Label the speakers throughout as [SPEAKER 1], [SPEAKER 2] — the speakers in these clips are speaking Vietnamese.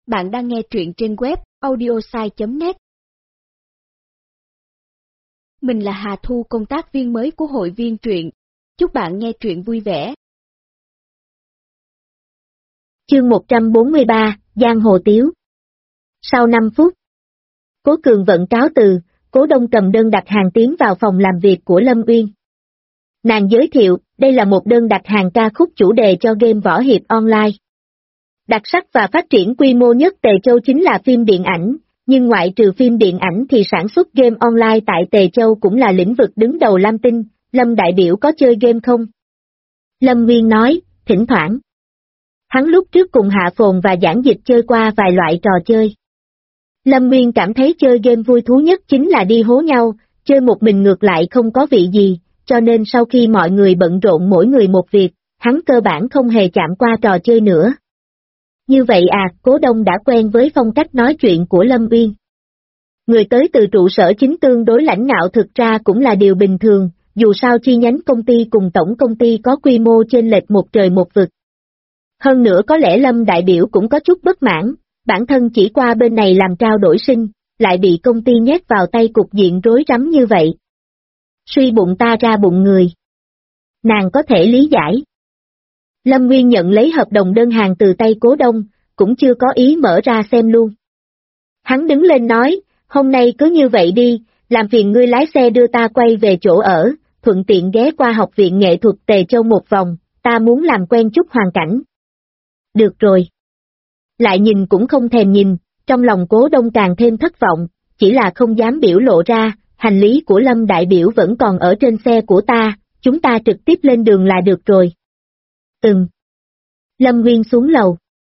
[SPEAKER 1] Bạn đang nghe truyện trên web audiosai.net. Mình là Hà Thu, công tác viên mới của hội viên truyện. Chúc bạn nghe truyện vui vẻ.
[SPEAKER 2] Chương 143, Giang Hồ Tiếu. Sau 5 phút, Cố Cường vận cáo từ, Cố Đông cầm đơn đặt hàng tiến vào phòng làm việc của Lâm Uyên. Nàng giới thiệu, đây là một đơn đặt hàng ca khúc chủ đề cho game võ hiệp online. Đặc sắc và phát triển quy mô nhất Tề Châu chính là phim điện ảnh, nhưng ngoại trừ phim điện ảnh thì sản xuất game online tại Tề Châu cũng là lĩnh vực đứng đầu Lam Tinh. Lâm đại biểu có chơi game không? Lâm Nguyên nói, thỉnh thoảng. Hắn lúc trước cùng Hạ Phồn và Giảng Dịch chơi qua vài loại trò chơi. Lâm Nguyên cảm thấy chơi game vui thú nhất chính là đi hố nhau, chơi một mình ngược lại không có vị gì, cho nên sau khi mọi người bận rộn mỗi người một việc, hắn cơ bản không hề chạm qua trò chơi nữa. Như vậy à, Cố Đông đã quen với phong cách nói chuyện của Lâm Uyên. Người tới từ trụ sở chính tương đối lãnh ngạo thực ra cũng là điều bình thường, dù sao chi nhánh công ty cùng tổng công ty có quy mô chênh lệch một trời một vực. Hơn nữa có lẽ Lâm đại biểu cũng có chút bất mãn, bản thân chỉ qua bên này làm trao đổi sinh, lại bị công ty nhét vào tay cục diện rối rắm như vậy. Suy bụng ta ra bụng người. Nàng có thể lý giải. Lâm Nguyên nhận lấy hợp đồng đơn hàng từ tay Cố Đông, cũng chưa có ý mở ra xem luôn. Hắn đứng lên nói, hôm nay cứ như vậy đi, làm phiền ngươi lái xe đưa ta quay về chỗ ở, thuận tiện ghé qua học viện nghệ thuật Tề Châu một vòng, ta muốn làm quen chút hoàn cảnh. Được rồi. Lại nhìn cũng không thèm nhìn, trong lòng Cố Đông càng thêm thất vọng, chỉ là không dám biểu lộ ra, hành lý của Lâm đại biểu vẫn còn ở trên xe của ta, chúng ta trực tiếp lên đường là được rồi. Lâm Nguyên xuống lầu.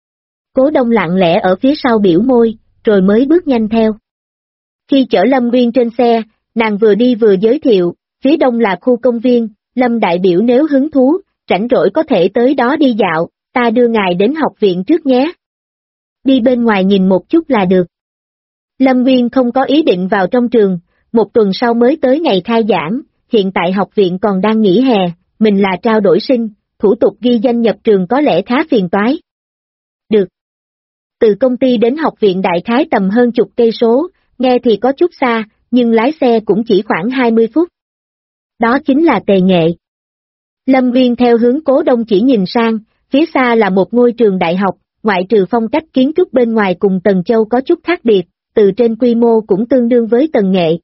[SPEAKER 2] Cố Đông lặng lẽ ở phía sau biểu môi, rồi mới bước nhanh theo. Khi chở Lâm Nguyên trên xe, nàng vừa đi vừa giới thiệu, phía đông là khu công viên, Lâm đại biểu nếu hứng thú, rảnh rỗi có thể tới đó đi dạo, ta đưa ngài đến học viện trước nhé. Đi bên ngoài nhìn một chút là được. Lâm Nguyên không có ý định vào trong trường, một tuần sau mới tới ngày khai giảng, hiện tại học viện còn đang nghỉ hè, mình là trao đổi sinh, thủ tục ghi danh nhập trường có lẽ khá phiền toái. Được. Từ công ty đến học viện đại khái tầm hơn chục cây số, nghe thì có chút xa, nhưng lái xe cũng chỉ khoảng 20 phút. Đó chính là Tề Nghệ. Lâm Nguyên theo hướng Cố Đông chỉ nhìn sang, phía xa là một ngôi trường đại học, ngoại trừ phong cách kiến trúc bên ngoài cùng Tần Châu có chút khác biệt, từ trên quy mô cũng tương đương với Tần Nghệ.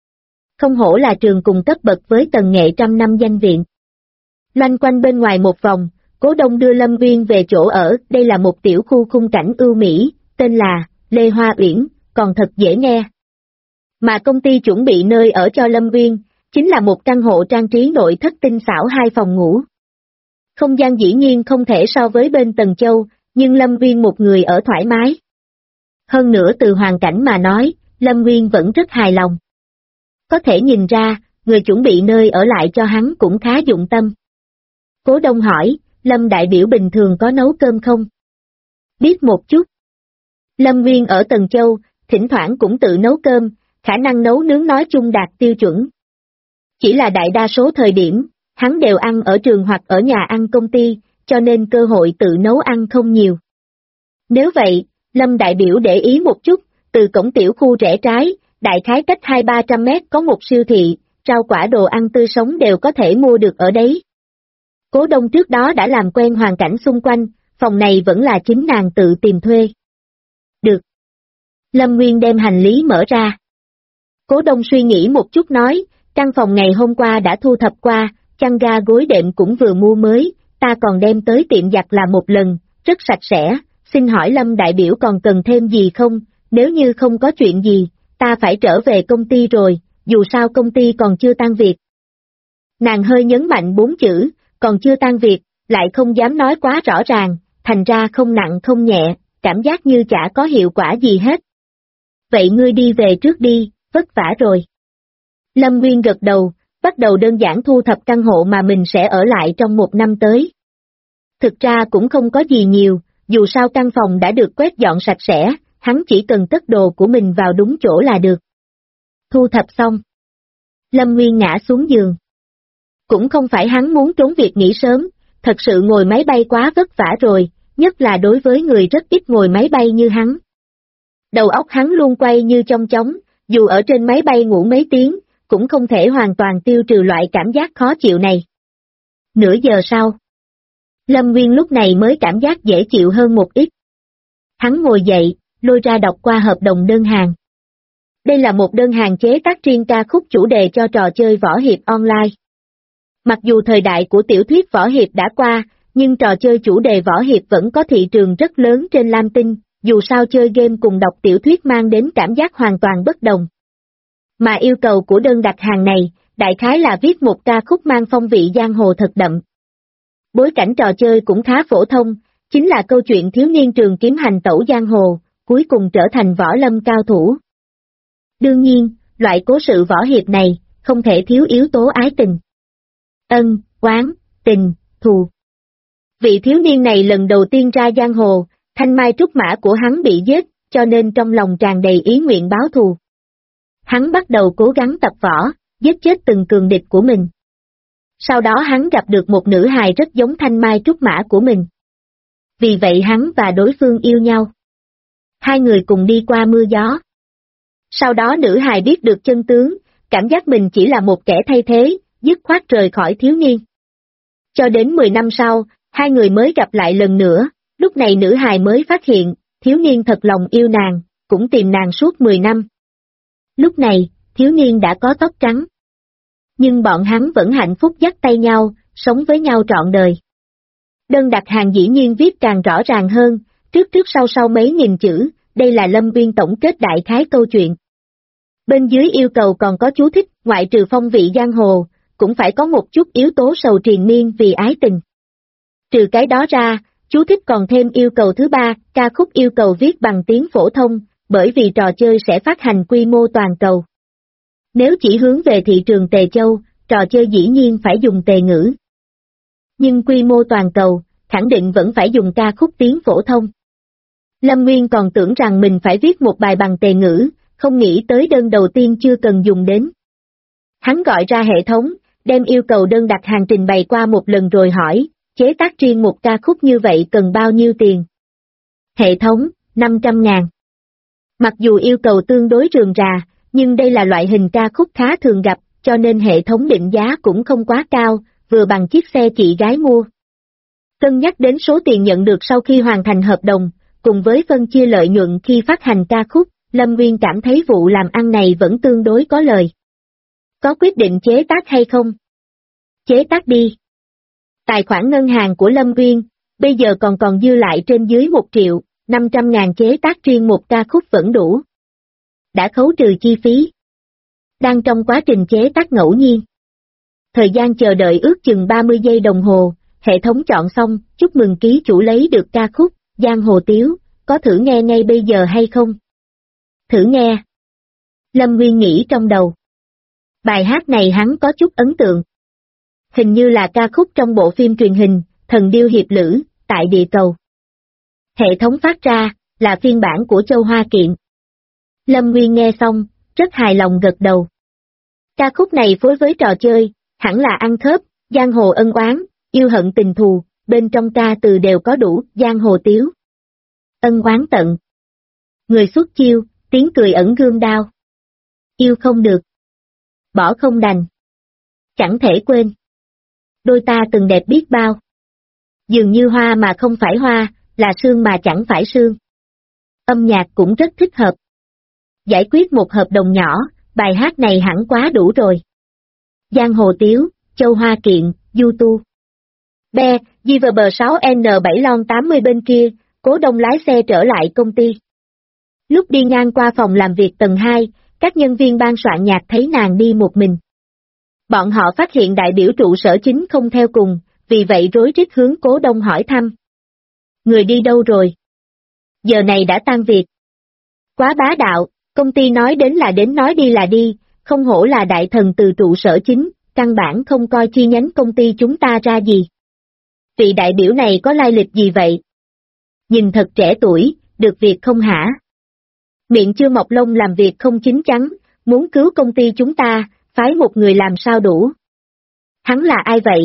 [SPEAKER 2] Không hổ là trường cùng cấp bậc với Tần Nghệ trăm năm danh viện. Loanh quanh bên ngoài một vòng, Cố Đông đưa Lâm Nguyên về chỗ ở, đây là một tiểu khu khung cảnh ưu mỹ, tên là Lê Hoa Uyển, còn thật dễ nghe. Mà công ty chuẩn bị nơi ở cho Lâm Nguyên, chính là một căn hộ trang trí nội thất tinh xảo 2 phòng ngủ. Không gian dĩ nhiên không thể so với bên Tần Châu, nhưng Lâm Nguyên một người ở thoải mái. Hơn nữa từ hoàn cảnh mà nói, Lâm Nguyên vẫn rất hài lòng. Có thể nhìn ra, người chuẩn bị nơi ở lại cho hắn cũng khá dụng tâm. Cố Đông hỏi, Lâm đại biểu bình thường có nấu cơm không? Biết một chút. Lâm Nguyên ở Tần Châu, thỉnh thoảng cũng tự nấu cơm, khả năng nấu nướng nói chung đạt tiêu chuẩn. Chỉ là đại đa số thời điểm, hắn đều ăn ở trường hoặc ở nhà ăn công ty, cho nên cơ hội tự nấu ăn không nhiều. Nếu vậy, Lâm đại biểu để ý một chút, từ cổng tiểu khu rẽ trái, đại khái cách 200-300 mét có một siêu thị, rau quả đồ ăn tươi sống đều có thể mua được ở đấy. Cố Đông trước đó đã làm quen hoàn cảnh xung quanh, phòng này vẫn là chính nàng tự tìm thuê. Được. Lâm Nguyên đem hành lý mở ra. Cố Đông suy nghĩ một chút nói, căn phòng ngày hôm qua đã thu thập qua, chăn ga gối đệm cũng vừa mua mới, ta còn đem tới tiệm giặt là một lần, rất sạch sẽ, xin hỏi Lâm đại biểu còn cần thêm gì không, nếu như không có chuyện gì, ta phải trở về công ty rồi, dù sao công ty còn chưa tan việc. Nàng hơi nhấn mạnh 4 chữ, còn chưa tan việc, lại không dám nói quá rõ ràng, thành ra không nặng không nhẹ, cảm giác như chả có hiệu quả gì hết. Vậy ngươi đi về trước đi, vất vả rồi. Lâm Nguyên gật đầu, bắt đầu đơn giản thu thập căn hộ mà mình sẽ ở lại trong 1 năm tới. Thực ra cũng không có gì nhiều, dù sao căn phòng đã được quét dọn sạch sẽ, hắn chỉ cần cất đồ của mình vào đúng chỗ là được. Thu thập xong. Lâm Nguyên ngã xuống giường. Cũng không phải hắn muốn trốn việc nghỉ sớm, thật sự ngồi máy bay quá vất vả rồi, nhất là đối với người rất ít ngồi máy bay như hắn, Đầu óc hắn luôn quay như trong chóng, dù ở trên máy bay ngủ mấy tiếng, cũng không thể hoàn toàn tiêu trừ loại cảm giác khó chịu này. Nửa giờ sau, Lâm Nguyên lúc này mới cảm giác dễ chịu hơn một ít. Hắn ngồi dậy, lôi ra đọc qua hợp đồng đơn hàng. Đây là một đơn hàng chế tác riêng ca khúc chủ đề cho trò chơi võ hiệp online. Mặc dù thời đại của tiểu thuyết võ hiệp đã qua, nhưng trò chơi chủ đề võ hiệp vẫn có thị trường rất lớn trên Lam Tinh, dù sao chơi game cùng đọc tiểu thuyết mang đến cảm giác hoàn toàn bất đồng. Mà yêu cầu của đơn đặt hàng này, đại khái là viết một ca khúc mang phong vị giang hồ thật đậm. Bối cảnh trò chơi cũng khá phổ thông, chính là câu chuyện thiếu niên trường kiếm hành tẩu giang hồ, cuối cùng trở thành võ lâm cao thủ. Đương nhiên, loại cố sự võ hiệp này, không thể thiếu yếu tố ái tình. Ân, oán, tình, thù. Vị thiếu niên này lần đầu tiên ra giang hồ, thanh mai trúc mã của hắn bị giết, cho nên trong lòng tràn đầy ý nguyện báo thù. Hắn bắt đầu cố gắng tập võ, giết chết từng cường địch của mình. Sau đó hắn gặp được một nữ hài rất giống thanh mai trúc mã của mình. Vì vậy hắn và đối phương yêu nhau. Hai người cùng đi qua mưa gió. Sau đó nữ hài biết được chân tướng, cảm giác mình chỉ là một kẻ thay thế, dứt khoát rời khỏi thiếu niên. Cho đến 10 năm sau, hai người mới gặp lại lần nữa, lúc này nữ hài mới phát hiện, thiếu niên thật lòng yêu nàng, cũng tìm nàng suốt 10 năm. Lúc này, thiếu niên đã có tóc trắng. Nhưng bọn hắn vẫn hạnh phúc dắt tay nhau, sống với nhau trọn đời. Đơn đặt hàng dĩ nhiên viết càng rõ ràng hơn, trước sau mấy nghìn chữ, đây là Lâm Uyên tổng kết đại khái câu chuyện. Bên dưới yêu cầu còn có chú thích, ngoại trừ phong vị giang hồ, cũng phải có một chút yếu tố sầu triền miên vì ái tình. Trừ cái đó ra, chú thích còn thêm yêu cầu thứ ba, ca khúc yêu cầu viết bằng tiếng phổ thông, bởi vì trò chơi sẽ phát hành quy mô toàn cầu. Nếu chỉ hướng về thị trường Tề Châu, trò chơi dĩ nhiên phải dùng Tề ngữ. Nhưng quy mô toàn cầu, khẳng định vẫn phải dùng ca khúc tiếng phổ thông. Lâm Nguyên còn tưởng rằng mình phải viết một bài bằng Tề ngữ, không nghĩ tới đơn đầu tiên chưa cần dùng đến. Hắn gọi ra hệ thống, đem yêu cầu đơn đặt hàng trình bày qua một lần rồi hỏi, chế tác riêng một ca khúc như vậy cần bao nhiêu tiền? Hệ thống, 500.000. Mặc dù yêu cầu tương đối rườm rà, nhưng đây là loại hình ca khúc khá thường gặp, cho nên hệ thống định giá cũng không quá cao, vừa bằng chiếc xe chị gái mua. Cân nhắc đến số tiền nhận được sau khi hoàn thành hợp đồng, cùng với phân chia lợi nhuận khi phát hành ca khúc, Lâm Nguyên cảm thấy vụ làm ăn này vẫn tương đối có lời. Có quyết định chế tác hay không? Chế tác đi. Tài khoản ngân hàng của Lâm Nguyên, bây giờ còn dư lại trên dưới 1.500.000 chế tác riêng một ca khúc vẫn đủ. Đã khấu trừ chi phí. Đang trong quá trình chế tác ngẫu nhiên. Thời gian chờ đợi ước chừng 30 giây đồng hồ, hệ thống chọn xong, chúc mừng ký chủ lấy được ca khúc, Giang Hồ Tiếu, có thử nghe ngay bây giờ hay không? Thử nghe. Lâm Nguyên nghĩ trong đầu. Bài hát này hắn có chút ấn tượng. Hình như là ca khúc trong bộ phim truyền hình, Thần Điêu Hiệp Lữ, tại địa cầu. Hệ thống phát ra, là phiên bản của Châu Hoa Kiện. Lâm Nguyên nghe xong, rất hài lòng gật đầu. Ca khúc này phối với trò chơi, hẳn là ăn khớp, giang hồ ân oán, yêu hận tình thù, bên trong ca từ đều có đủ, giang hồ tiếu. Ân oán tận. Người xuất chiêu, tiếng cười ẩn gươm đao. Yêu không được. Bỏ không đành. Chẳng thể quên. Đôi ta từng đẹp biết bao. Dường như hoa mà không phải hoa, là sương mà chẳng phải sương. Âm nhạc cũng rất thích hợp. Giải quyết một hợp đồng nhỏ, bài hát này hẳn quá đủ rồi. Giang Hồ Tiếu, Châu Hoa Kiện, Du Tu. Be, GVB6N7 Lon 80 bên kia, Cố Đông lái xe trở lại công ty. Lúc đi ngang qua phòng làm việc tầng 2, các nhân viên ban soạn nhạc thấy nàng đi một mình. Bọn họ phát hiện đại biểu trụ sở chính không theo cùng, vì vậy rối rít hướng Cố Đông hỏi thăm. Người đi đâu rồi? Giờ này đã tan việc. Quá bá đạo, công ty nói đến là đến nói đi là đi, không hổ là đại thần từ trụ sở chính, căn bản không coi chi nhánh công ty chúng ta ra gì. Vị đại biểu này có lai lịch gì vậy? Nhìn thật trẻ tuổi, được việc không hả? Miệng chưa mọc lông làm việc không chín chắn, muốn cứu công ty chúng ta, phái một người làm sao đủ? Hắn là ai vậy?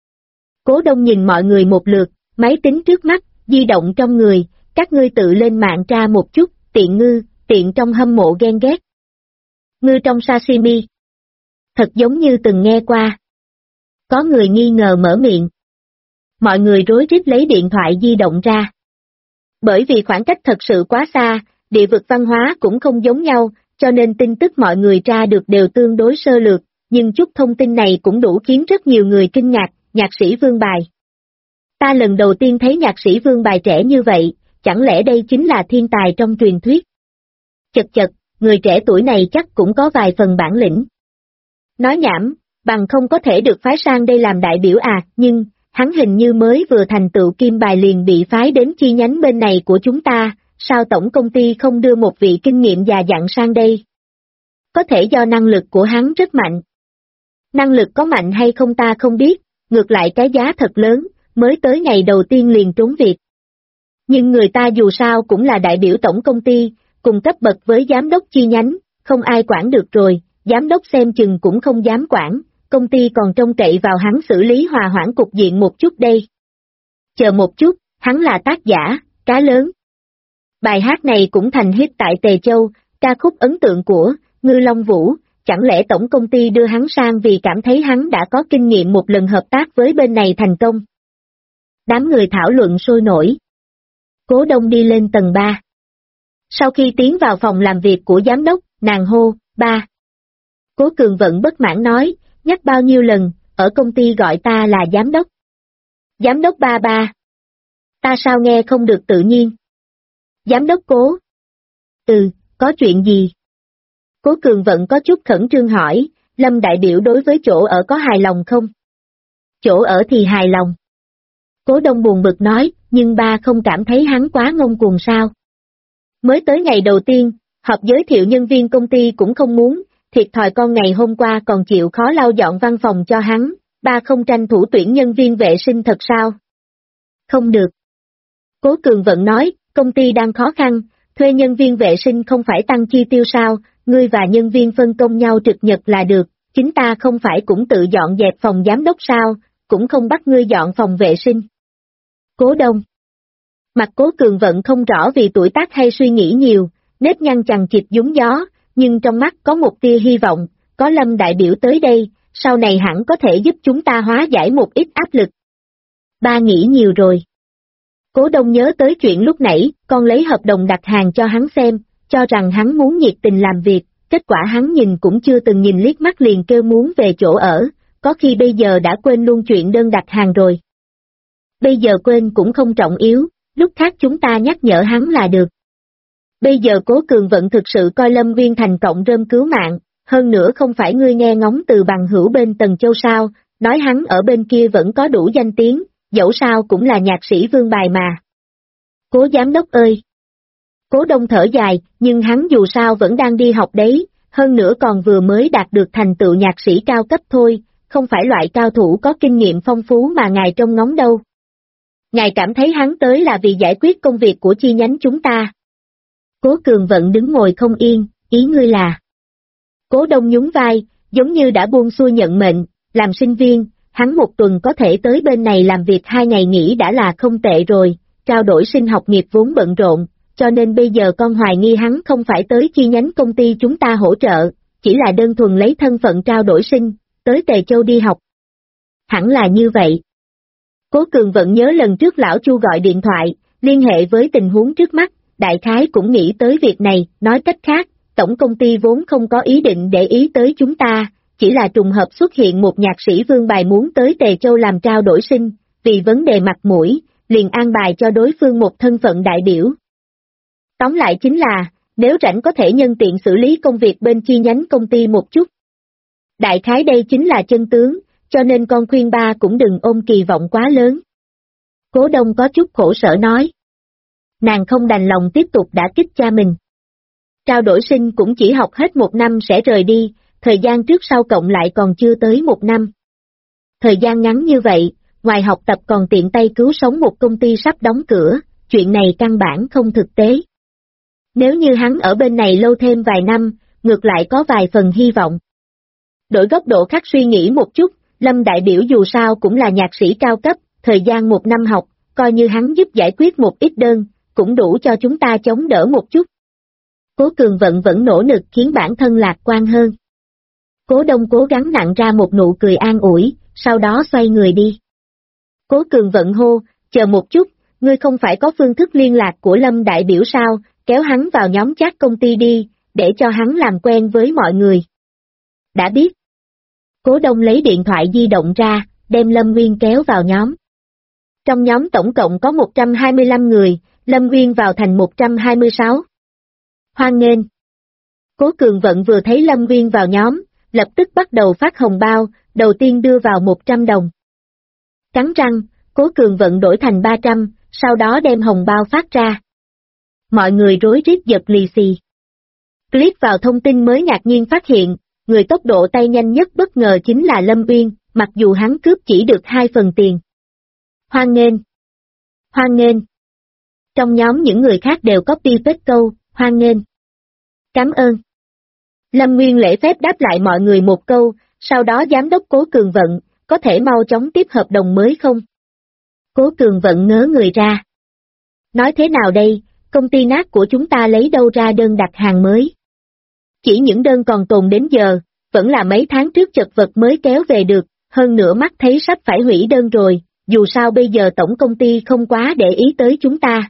[SPEAKER 2] Cố Đông nhìn mọi người một lượt, máy tính trước mắt, di động trong người, các ngươi tự lên mạng tra một chút, tiện ngư, tiện trong hâm mộ ghen ghét. Ngư trong sashimi. Thật giống như từng nghe qua. Có người nghi ngờ mở miệng. Mọi người rối rít lấy điện thoại di động ra. Bởi vì khoảng cách thật sự quá xa, địa vực văn hóa cũng không giống nhau, cho nên tin tức mọi người tra được đều tương đối sơ lược, nhưng chút thông tin này cũng đủ khiến rất nhiều người kinh ngạc, nhạc sĩ Vương Bài. Ta lần đầu tiên thấy nhạc sĩ Vương Bài trẻ như vậy, chẳng lẽ đây chính là thiên tài trong truyền thuyết? Chật chật, người trẻ tuổi này chắc cũng có vài phần bản lĩnh. Nói nhảm, bằng không có thể được phái sang đây làm đại biểu à, nhưng, hắn hình như mới vừa thành tựu kim bài liền bị phái đến chi nhánh bên này của chúng ta, sao tổng công ty không đưa một vị kinh nghiệm già dặn sang đây? Có thể do năng lực của hắn rất mạnh. Năng lực có mạnh hay không ta không biết, ngược lại cái giá thật lớn, mới tới ngày đầu tiên liền trốn việc. Nhưng người ta dù sao cũng là đại biểu tổng công ty, cùng cấp bậc với giám đốc chi nhánh, không ai quản được rồi, giám đốc xem chừng cũng không dám quản, công ty còn trông cậy vào hắn xử lý hòa hoãn cục diện một chút đây. Chờ một chút, hắn là tác giả, cá lớn. Bài hát này cũng thành hit tại Tề Châu, ca khúc ấn tượng của Ngư Long Vũ, chẳng lẽ tổng công ty đưa hắn sang vì cảm thấy hắn đã có kinh nghiệm một lần hợp tác với bên này thành công. Đám người thảo luận sôi nổi. Cố Đông đi lên tầng 3. Sau khi tiến vào phòng làm việc của giám đốc, nàng hô, ba. Cố Cường Vận bất mãn nói, nhắc bao nhiêu lần, ở công ty gọi ta là giám đốc. Giám đốc ba ba. Ta sao nghe không được tự nhiên. Giám đốc Cố. Có chuyện gì? Cố Cường Vận có chút khẩn trương hỏi, Lâm đại biểu đối với chỗ ở có hài lòng không? Chỗ ở thì hài lòng. Cố Đông buồn bực nói, nhưng ba không cảm thấy hắn quá ngông cuồng sao? Mới tới ngày đầu tiên, họp giới thiệu nhân viên công ty cũng không muốn, thiệt thòi con ngày hôm qua còn chịu khó lau dọn văn phòng cho hắn, ba không tranh thủ tuyển nhân viên vệ sinh thật sao? Không được. Cố Cường Vận nói, công ty đang khó khăn, thuê nhân viên vệ sinh không phải tăng chi tiêu sao, ngươi và nhân viên phân công nhau trực nhật là được, chính ta không phải cũng tự dọn dẹp phòng giám đốc sao, cũng không bắt ngươi dọn phòng vệ sinh. Cố Đông. Mặt Cố Cường Vận không rõ vì tuổi tác hay suy nghĩ nhiều, nếp nhăn chằng chịt nhúng gió, nhưng trong mắt có một tia hy vọng, có Lâm đại biểu tới đây, sau này hẳn có thể giúp chúng ta hóa giải một ít áp lực. Ba nghĩ nhiều rồi. Cố Đông nhớ tới chuyện lúc nãy, con lấy hợp đồng đặt hàng cho hắn xem, cho rằng hắn muốn nhiệt tình làm việc, kết quả hắn nhìn cũng chưa từng nhìn liếc mắt liền kêu muốn về chỗ ở, có khi bây giờ đã quên luôn chuyện đơn đặt hàng rồi. Bây giờ quên cũng không trọng yếu, lúc khác chúng ta nhắc nhở hắn là được. Bây giờ Cố Cường Vận thực sự coi Lâm Viên thành cọng rơm cứu mạng, hơn nữa không phải ngươi nghe ngóng từ bằng hữu bên Tần Châu sao, nói hắn ở bên kia vẫn có đủ danh tiếng, dẫu sao cũng là nhạc sĩ Vương Bài mà. Cố giám đốc ơi! Cố Đông thở dài, nhưng hắn dù sao vẫn đang đi học đấy, hơn nữa còn vừa mới đạt được thành tựu nhạc sĩ cao cấp thôi, không phải loại cao thủ có kinh nghiệm phong phú mà ngài trông ngóng đâu. Ngài cảm thấy hắn tới là vì giải quyết công việc của chi nhánh chúng ta. Cố Cường Vận đứng ngồi không yên, ý ngươi là. Cố Đông nhún vai, giống như đã buông xuôi nhận mệnh, làm sinh viên, hắn một tuần có thể tới bên này làm việc 2 ngày nghỉ đã là không tệ rồi, trao đổi sinh học nghiệp vốn bận rộn, cho nên bây giờ con hoài nghi hắn không phải tới chi nhánh công ty chúng ta hỗ trợ, chỉ là đơn thuần lấy thân phận trao đổi sinh, tới Tề Châu đi học. Hẳn là như vậy. Cố Cường Vận nhớ lần trước lão Chu gọi điện thoại, liên hệ với tình huống trước mắt, đại khái cũng nghĩ tới việc này, nói cách khác, tổng công ty vốn không có ý định để ý tới chúng ta, chỉ là trùng hợp xuất hiện một nhạc sĩ Vương Bài muốn tới Tề Châu làm trao đổi sinh, vì vấn đề mặt mũi, liền an bài cho đối phương một thân phận đại biểu. Tóm lại chính là, nếu rảnh có thể nhân tiện xử lý công việc bên chi nhánh công ty một chút. Đại khái đây chính là chân tướng, cho nên con khuyên ba cũng đừng ôm kỳ vọng quá lớn. Cố Đông có chút khổ sở nói. Nàng không đành lòng tiếp tục đả kích cha mình. Trao đổi sinh cũng chỉ học hết 1 năm sẽ rời đi, thời gian trước sau cộng lại còn chưa tới 1 năm. Thời gian ngắn như vậy, ngoài học tập còn tiện tay cứu sống một công ty sắp đóng cửa, chuyện này căn bản không thực tế. Nếu như hắn ở bên này lâu thêm vài năm, ngược lại có vài phần hy vọng. Đổi góc độ khác suy nghĩ một chút, Lâm đại biểu dù sao cũng là nhạc sĩ cao cấp, thời gian 1 năm học, coi như hắn giúp giải quyết một ít đơn, cũng đủ cho chúng ta chống đỡ một chút. Cố Cường Vận vẫn nỗ lực khiến bản thân lạc quan hơn. Cố Đông cố gắng nặn ra một nụ cười an ủi, sau đó xoay người đi. Cố Cường Vận hô, chờ một chút, ngươi không phải có phương thức liên lạc của Lâm đại biểu sao, kéo hắn vào nhóm chat công ty đi, để cho hắn làm quen với mọi người. Đã biết. Cố Đông lấy điện thoại di động ra, đem Lâm Nguyên kéo vào nhóm. Trong nhóm tổng cộng có 125 người, Lâm Nguyên vào thành 126. Hoan nghênh. Cố Cường Vận vừa thấy Lâm Nguyên vào nhóm, lập tức bắt đầu phát hồng bao, đầu tiên đưa vào 100 đồng. Cắn răng, Cố Cường Vận đổi thành 300, sau đó đem hồng bao phát ra. Mọi người rối rít giật lì xì. Click vào thông tin mới ngạc nhiên phát hiện, người tốc độ tay nhanh nhất bất ngờ chính là Lâm Uyên, mặc dù hắn cướp chỉ được 2 phần tiền. Hoan nghênh. Hoan nghênh. Trong nhóm những người khác đều copy paste câu, hoan nghênh. Cảm ơn. Lâm Nguyên lễ phép đáp lại mọi người một câu, sau đó giám đốc Cố Cường Vận, có thể mau chóng tiếp hợp đồng mới không? Cố Cường Vận ngớ người ra. Nói thế nào đây, công ty nát của chúng ta lấy đâu ra đơn đặt hàng mới? Chỉ những đơn còn tồn đến giờ, vẫn là mấy tháng trước chật vật mới kéo về được, hơn nữa mắt thấy sắp phải hủy đơn rồi, dù sao bây giờ tổng công ty không quá để ý tới chúng ta.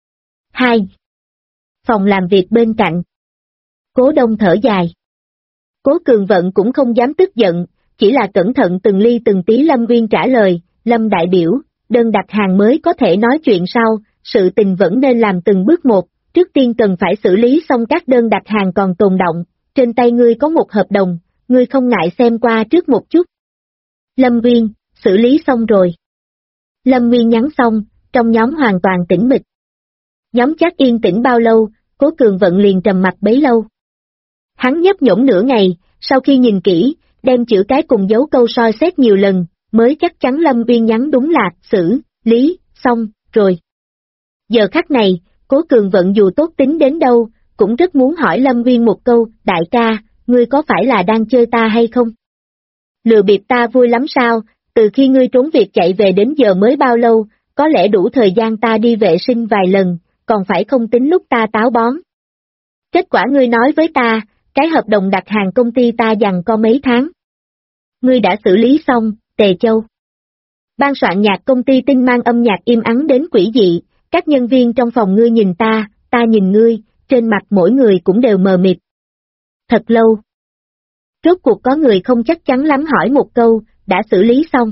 [SPEAKER 2] 2. Phòng làm việc bên cạnh. Cố Đông thở dài. Cố Cường Vận cũng không dám tức giận, chỉ là cẩn thận từng ly từng tí. Lâm Nguyên trả lời, Lâm đại biểu, đơn đặt hàng mới có thể nói chuyện sau, sự tình vẫn nên làm từng bước một, trước tiên cần phải xử lý xong các đơn đặt hàng còn tồn động, trên tay ngươi có một hợp đồng, ngươi không ngại xem qua trước một chút. Lâm Nguyên, xử lý xong rồi. Lâm Nguyên nhắn xong, trong nhóm hoàn toàn tĩnh mịch. Nhóm chat yên tĩnh bao lâu, Cố Cường Vận liền trầm mặc bấy lâu. Hắn nhấp nhổm nửa ngày, sau khi nhìn kỹ, đem chữ cái cùng dấu câu soi xét nhiều lần, mới chắc chắn Lâm Nguyên nhắn đúng là, xử, lý, xong, rồi. Giờ khắc này, Cố Cường Vận dù tốt tính đến đâu, cũng rất muốn hỏi Lâm Nguyên một câu, đại ca, ngươi có phải là đang chơi ta hay không? Lừa bịp ta vui lắm sao, từ khi ngươi trốn việc chạy về đến giờ mới bao lâu, có lẽ đủ thời gian ta đi vệ sinh vài lần, còn phải không tính lúc ta táo bón. Kết quả ngươi nói với ta, cái hợp đồng đặt hàng công ty ta giằng co mấy tháng. Ngươi đã xử lý xong, Tề Châu. Ban soạn nhạc công ty Tinh mang âm nhạc im ắng đến quỷ dị, các nhân viên trong phòng ngươi nhìn ta nhìn ngươi, trên mặt mỗi người cũng đều mờ mịt. Thật lâu. Rốt cuộc có người không chắc chắn lắm hỏi một câu, đã xử lý xong.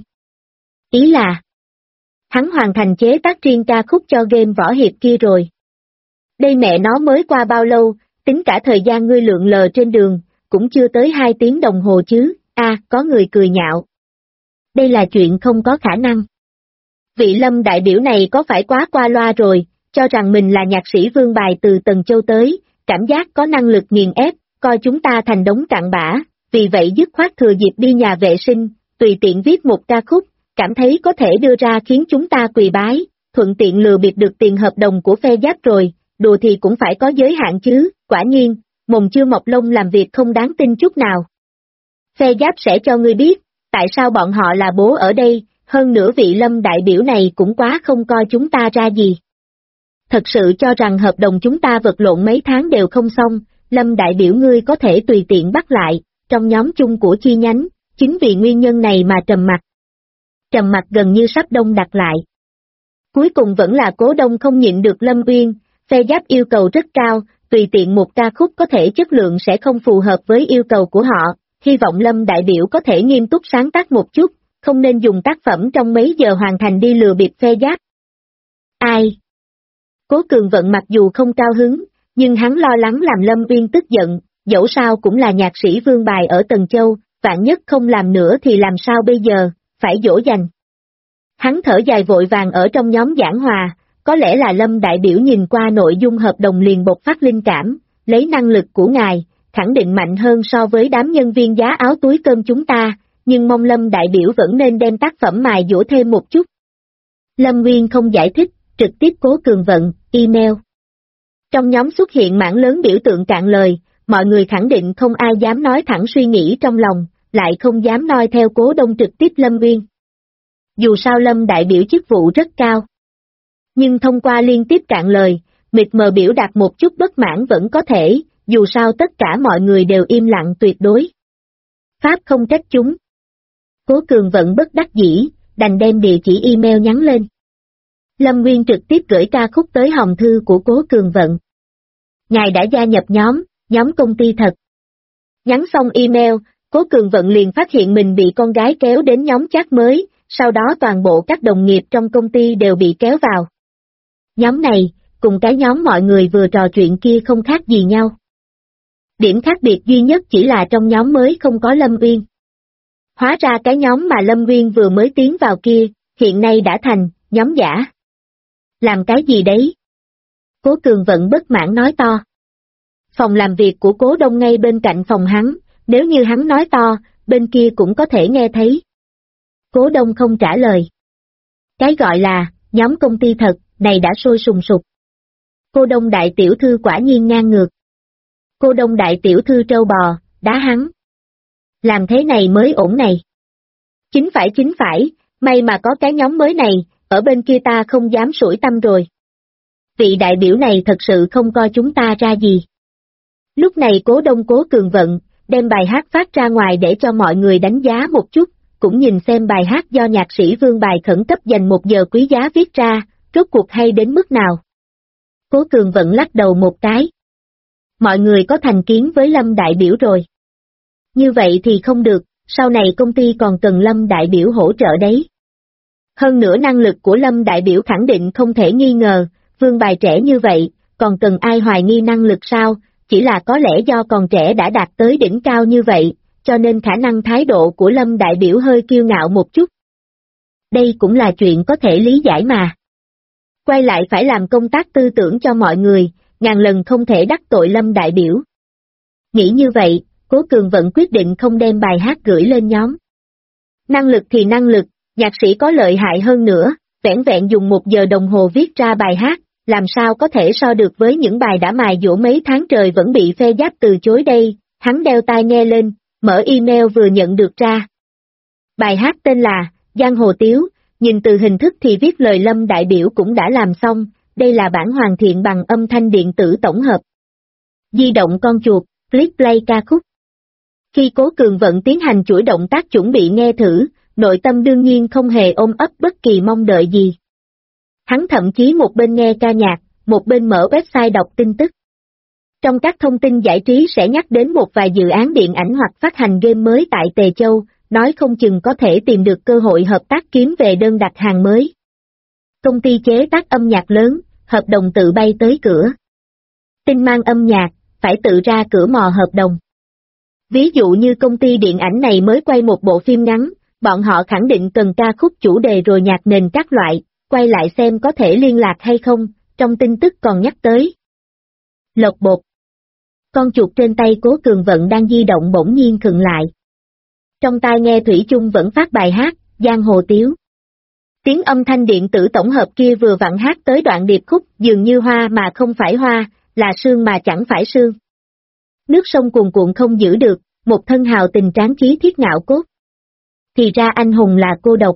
[SPEAKER 2] Ý là, hắn hoàn thành chế tác riêng ca khúc cho game võ hiệp kia rồi. Đây mẹ nó mới qua bao lâu, tính cả thời gian ngươi lượn lờ trên đường, cũng chưa tới 2 tiếng đồng hồ chứ, có người cười nhạo. Đây là chuyện không có khả năng. Vị Lâm đại biểu này có phải quá qua loa rồi, cho rằng mình là nhạc sĩ vương bài từ Tần Châu tới, cảm giác có năng lực nghiền ép, coi chúng ta thành đống cặn bã, vì vậy dứt khoát thừa dịp đi nhà vệ sinh, tùy tiện viết một ca khúc, cảm thấy có thể đưa ra khiến chúng ta quỳ bái, thuận tiện lừa bịp được tiền hợp đồng của phe giáp rồi, đùa thì cũng phải có giới hạn chứ, quả nhiên, mồng chưa mọc lông làm việc không đáng tin chút nào. Phe giáp sẽ cho ngươi biết, tại sao bọn họ là bố ở đây, hơn nữa vị Lâm đại biểu này cũng quá không coi chúng ta ra gì. Thật sự cho rằng hợp đồng chúng ta vật lộn mấy tháng đều không xong, Lâm đại biểu ngươi có thể tùy tiện bắt lại, trong nhóm chung của chi nhánh, chính vì nguyên nhân này mà trầm mặc. Trầm mặc gần như sắp đông đặc lại. Cuối cùng vẫn là Cố Đông không nhịn được Lâm Uyên, phe giáp yêu cầu rất cao, tùy tiện một ca khúc có thể chất lượng sẽ không phù hợp với yêu cầu của họ, hy vọng Lâm đại biểu có thể nghiêm túc sáng tác một chút, không nên dùng tác phẩm trong mấy giờ hoàn thành đi lừa bịp phe giáp. Ai? Cố Cường Vận mặc dù không cao hứng, nhưng hắn lo lắng làm Lâm Uyên tức giận, dẫu sao cũng là nhạc sĩ vương bài ở Tần Châu, vạn nhất không làm nữa thì làm sao bây giờ, phải dỗ dành. Hắn thở dài vội vàng ở trong nhóm giảng hòa, có lẽ là Lâm đại biểu nhìn qua nội dung hợp đồng liền bộc phát linh cảm, lấy năng lực của ngài, khẳng định mạnh hơn so với đám nhân viên giá áo túi cơm chúng ta, nhưng mong Lâm đại biểu vẫn nên đem tác phẩm mài dũa thêm một chút. Lâm Nguyên không giải thích, trực tiếp Cố Cường Vận, email. Trong nhóm xuất hiện mảng lớn biểu tượng cạn lời, mọi người khẳng định không ai dám nói thẳng suy nghĩ trong lòng, lại không dám noi theo Cố Đông trực tiếp Lâm Nguyên. Dù sao Lâm đại biểu chức vụ rất cao. Nhưng thông qua liên tiếp cạn lời, mịt mờ biểu đạt một chút bất mãn vẫn có thể, dù sao tất cả mọi người đều im lặng tuyệt đối. Pháp không trách chúng. Cố Cường Vận bất đắc dĩ, đành đem địa chỉ email nhắn lên. Lâm Nguyên trực tiếp gửi ca khúc tới hòm thư của Cố Cường Vận. Ngài đã gia nhập nhóm công ty thật. Nhắn xong email, Cố Cường Vận liền phát hiện mình bị con gái kéo đến nhóm chat mới, sau đó toàn bộ các đồng nghiệp trong công ty đều bị kéo vào. Nhóm này, cùng cái nhóm mọi người vừa trò chuyện kia không khác gì nhau. Điểm khác biệt duy nhất chỉ là trong nhóm mới không có Lâm Uyên. Hóa ra cái nhóm mà Lâm Uyên vừa mới tiến vào kia, hiện nay đã thành nhóm giả. Làm cái gì đấy? Cố Cường Vận bất mãn nói to. Phòng làm việc của Cố Đông ngay bên cạnh phòng hắn, nếu như hắn nói to, bên kia cũng có thể nghe thấy. Cố Đông không trả lời. Cái gọi là nhóm công ty thật này đã sôi sùng sục. Cô Đông đại tiểu thư quả nhiên ngang ngược. Cô Đông đại tiểu thư trâu bò, đá hắn. Làm thế này mới ổn này. Chính phải, may mà có cái nhóm mới này, ở bên kia ta không dám sủi tâm rồi. Vị đại biểu này thật sự không coi chúng ta ra gì. Lúc này Cố Đông Cố Cường Vận, đem bài hát phát ra ngoài để cho mọi người đánh giá một chút, cũng nhìn xem bài hát do nhạc sĩ Vương Bài khẩn cấp dành 1 giờ quý giá viết ra, rốt cuộc hay đến mức nào. Cố Cường Vận lắc đầu một cái. Mọi người có thành kiến với Lâm đại biểu rồi. Như vậy thì không được, sau này công ty còn cần Lâm đại biểu hỗ trợ đấy. Hơn nữa năng lực của Lâm đại biểu khẳng định không thể nghi ngờ, Vương Bài trẻ như vậy, còn cần ai hoài nghi năng lực sao, chỉ là có lẽ do còn trẻ đã đạt tới đỉnh cao như vậy, cho nên khả năng thái độ của Lâm đại biểu hơi kiêu ngạo một chút. Đây cũng là chuyện có thể lý giải mà. Quay lại phải làm công tác tư tưởng cho mọi người, ngàn lần không thể đắc tội Lâm đại biểu. Nghĩ như vậy, Cố Cường Vận quyết định không đem bài hát gửi lên nhóm. Năng lực thì năng lực, nhạc sĩ có lợi hại hơn nữa, vẻn vẹn dùng 1 giờ đồng hồ viết ra bài hát, làm sao có thể so được với những bài đã mài dũa mấy tháng trời vẫn bị phe giáp từ chối đây, hắn đeo tai nghe lên, mở email vừa nhận được ra. Bài hát tên là Giang Hồ Tiếu, nhìn từ hình thức thì viết lời Lâm đại biểu cũng đã làm xong, đây là bản hoàn thiện bằng âm thanh điện tử tổng hợp. Di động con chuột, click play ca khúc. Khi Cố Cường Vận tiến hành chuỗi động tác chuẩn bị nghe thử, nội tâm đương nhiên không hề ôm ấp bất kỳ mong đợi gì. Hắn thậm chí một bên nghe ca nhạc, một bên mở website đọc tin tức. Trong các thông tin giải trí sẽ nhắc đến một vài dự án điện ảnh hoặc phát hành game mới tại Tề Châu, nói không chừng có thể tìm được cơ hội hợp tác kiếm về đơn đặt hàng mới. Công ty chế tác âm nhạc lớn, hợp đồng tự bay tới cửa. Tin mang âm nhạc, phải tự ra cửa mò hợp đồng. Ví dụ như công ty điện ảnh này mới quay một bộ phim ngắn, bọn họ khẳng định cần ca khúc chủ đề rồi nhạc nền các loại, quay lại xem có thể liên lạc hay không, trong tin tức còn nhắc tới. Lộc bột. Con chuột trên tay Cố Cường Vận đang di động bỗng nhiên khựng lại. Trong tai nghe thủy chung vẫn phát bài hát, Giang Hồ Tiếu. Tiếng âm thanh điện tử tổng hợp kia vừa vặn hát tới đoạn điệp khúc dường như hoa mà không phải hoa, là sương mà chẳng phải sương. Nước sông cuồn cuộn không giữ được, một thân hào tình tráng chí thiết ngạo cốt. Thì ra anh hùng là cô độc.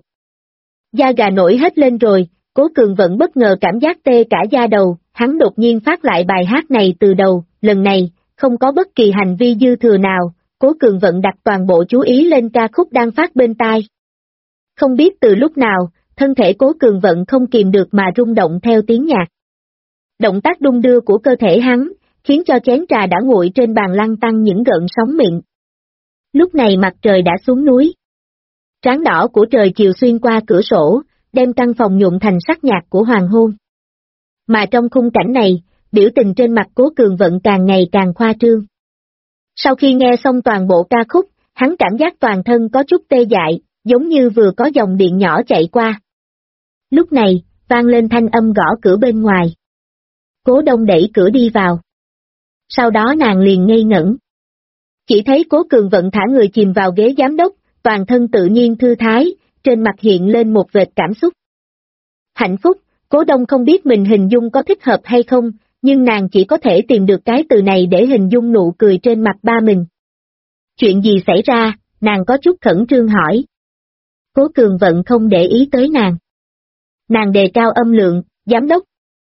[SPEAKER 2] Da gà nổi hết lên rồi, Cố Cường Vận bất ngờ cảm giác tê cả da đầu, hắn đột nhiên phát lại bài hát này từ đầu, lần này, không có bất kỳ hành vi dư thừa nào, Cố Cường Vận đặt toàn bộ chú ý lên ca khúc đang phát bên tai. Không biết từ lúc nào, thân thể Cố Cường Vận không kìm được mà rung động theo tiếng nhạc. Động tác đung đưa của cơ thể hắn, khiến cho chén trà đã nguội trên bàn lăn tăng những gợn sóng mịn. Lúc này mặt trời đã xuống núi. Tráng đỏ của trời chiều xuyên qua cửa sổ, đem căn phòng nhuộm thành sắc nhạt của hoàng hôn. Mà trong khung cảnh này, biểu tình trên mặt Cố Cường Vận càng ngày càng khoa trương. Sau khi nghe xong toàn bộ ca khúc, hắn cảm giác toàn thân có chút tê dại, giống như vừa có dòng điện nhỏ chạy qua. Lúc này, vang lên thanh âm gõ cửa bên ngoài. Cố Đông đẩy cửa đi vào. Sau đó nàng liền ngây ngẩn. Chỉ thấy Cố Cường Vận thả người chìm vào ghế giám đốc, toàn thân tự nhiên thư thái, trên mặt hiện lên một vệt cảm xúc. Hạnh phúc, Cố Đông không biết mình hình dung có thích hợp hay không, nhưng nàng chỉ có thể tìm được cái từ này để hình dung nụ cười trên mặt ba mình. Chuyện gì xảy ra, nàng có chút khẩn trương hỏi. Cố Cường Vận không để ý tới nàng. Nàng đề cao âm lượng, giám đốc.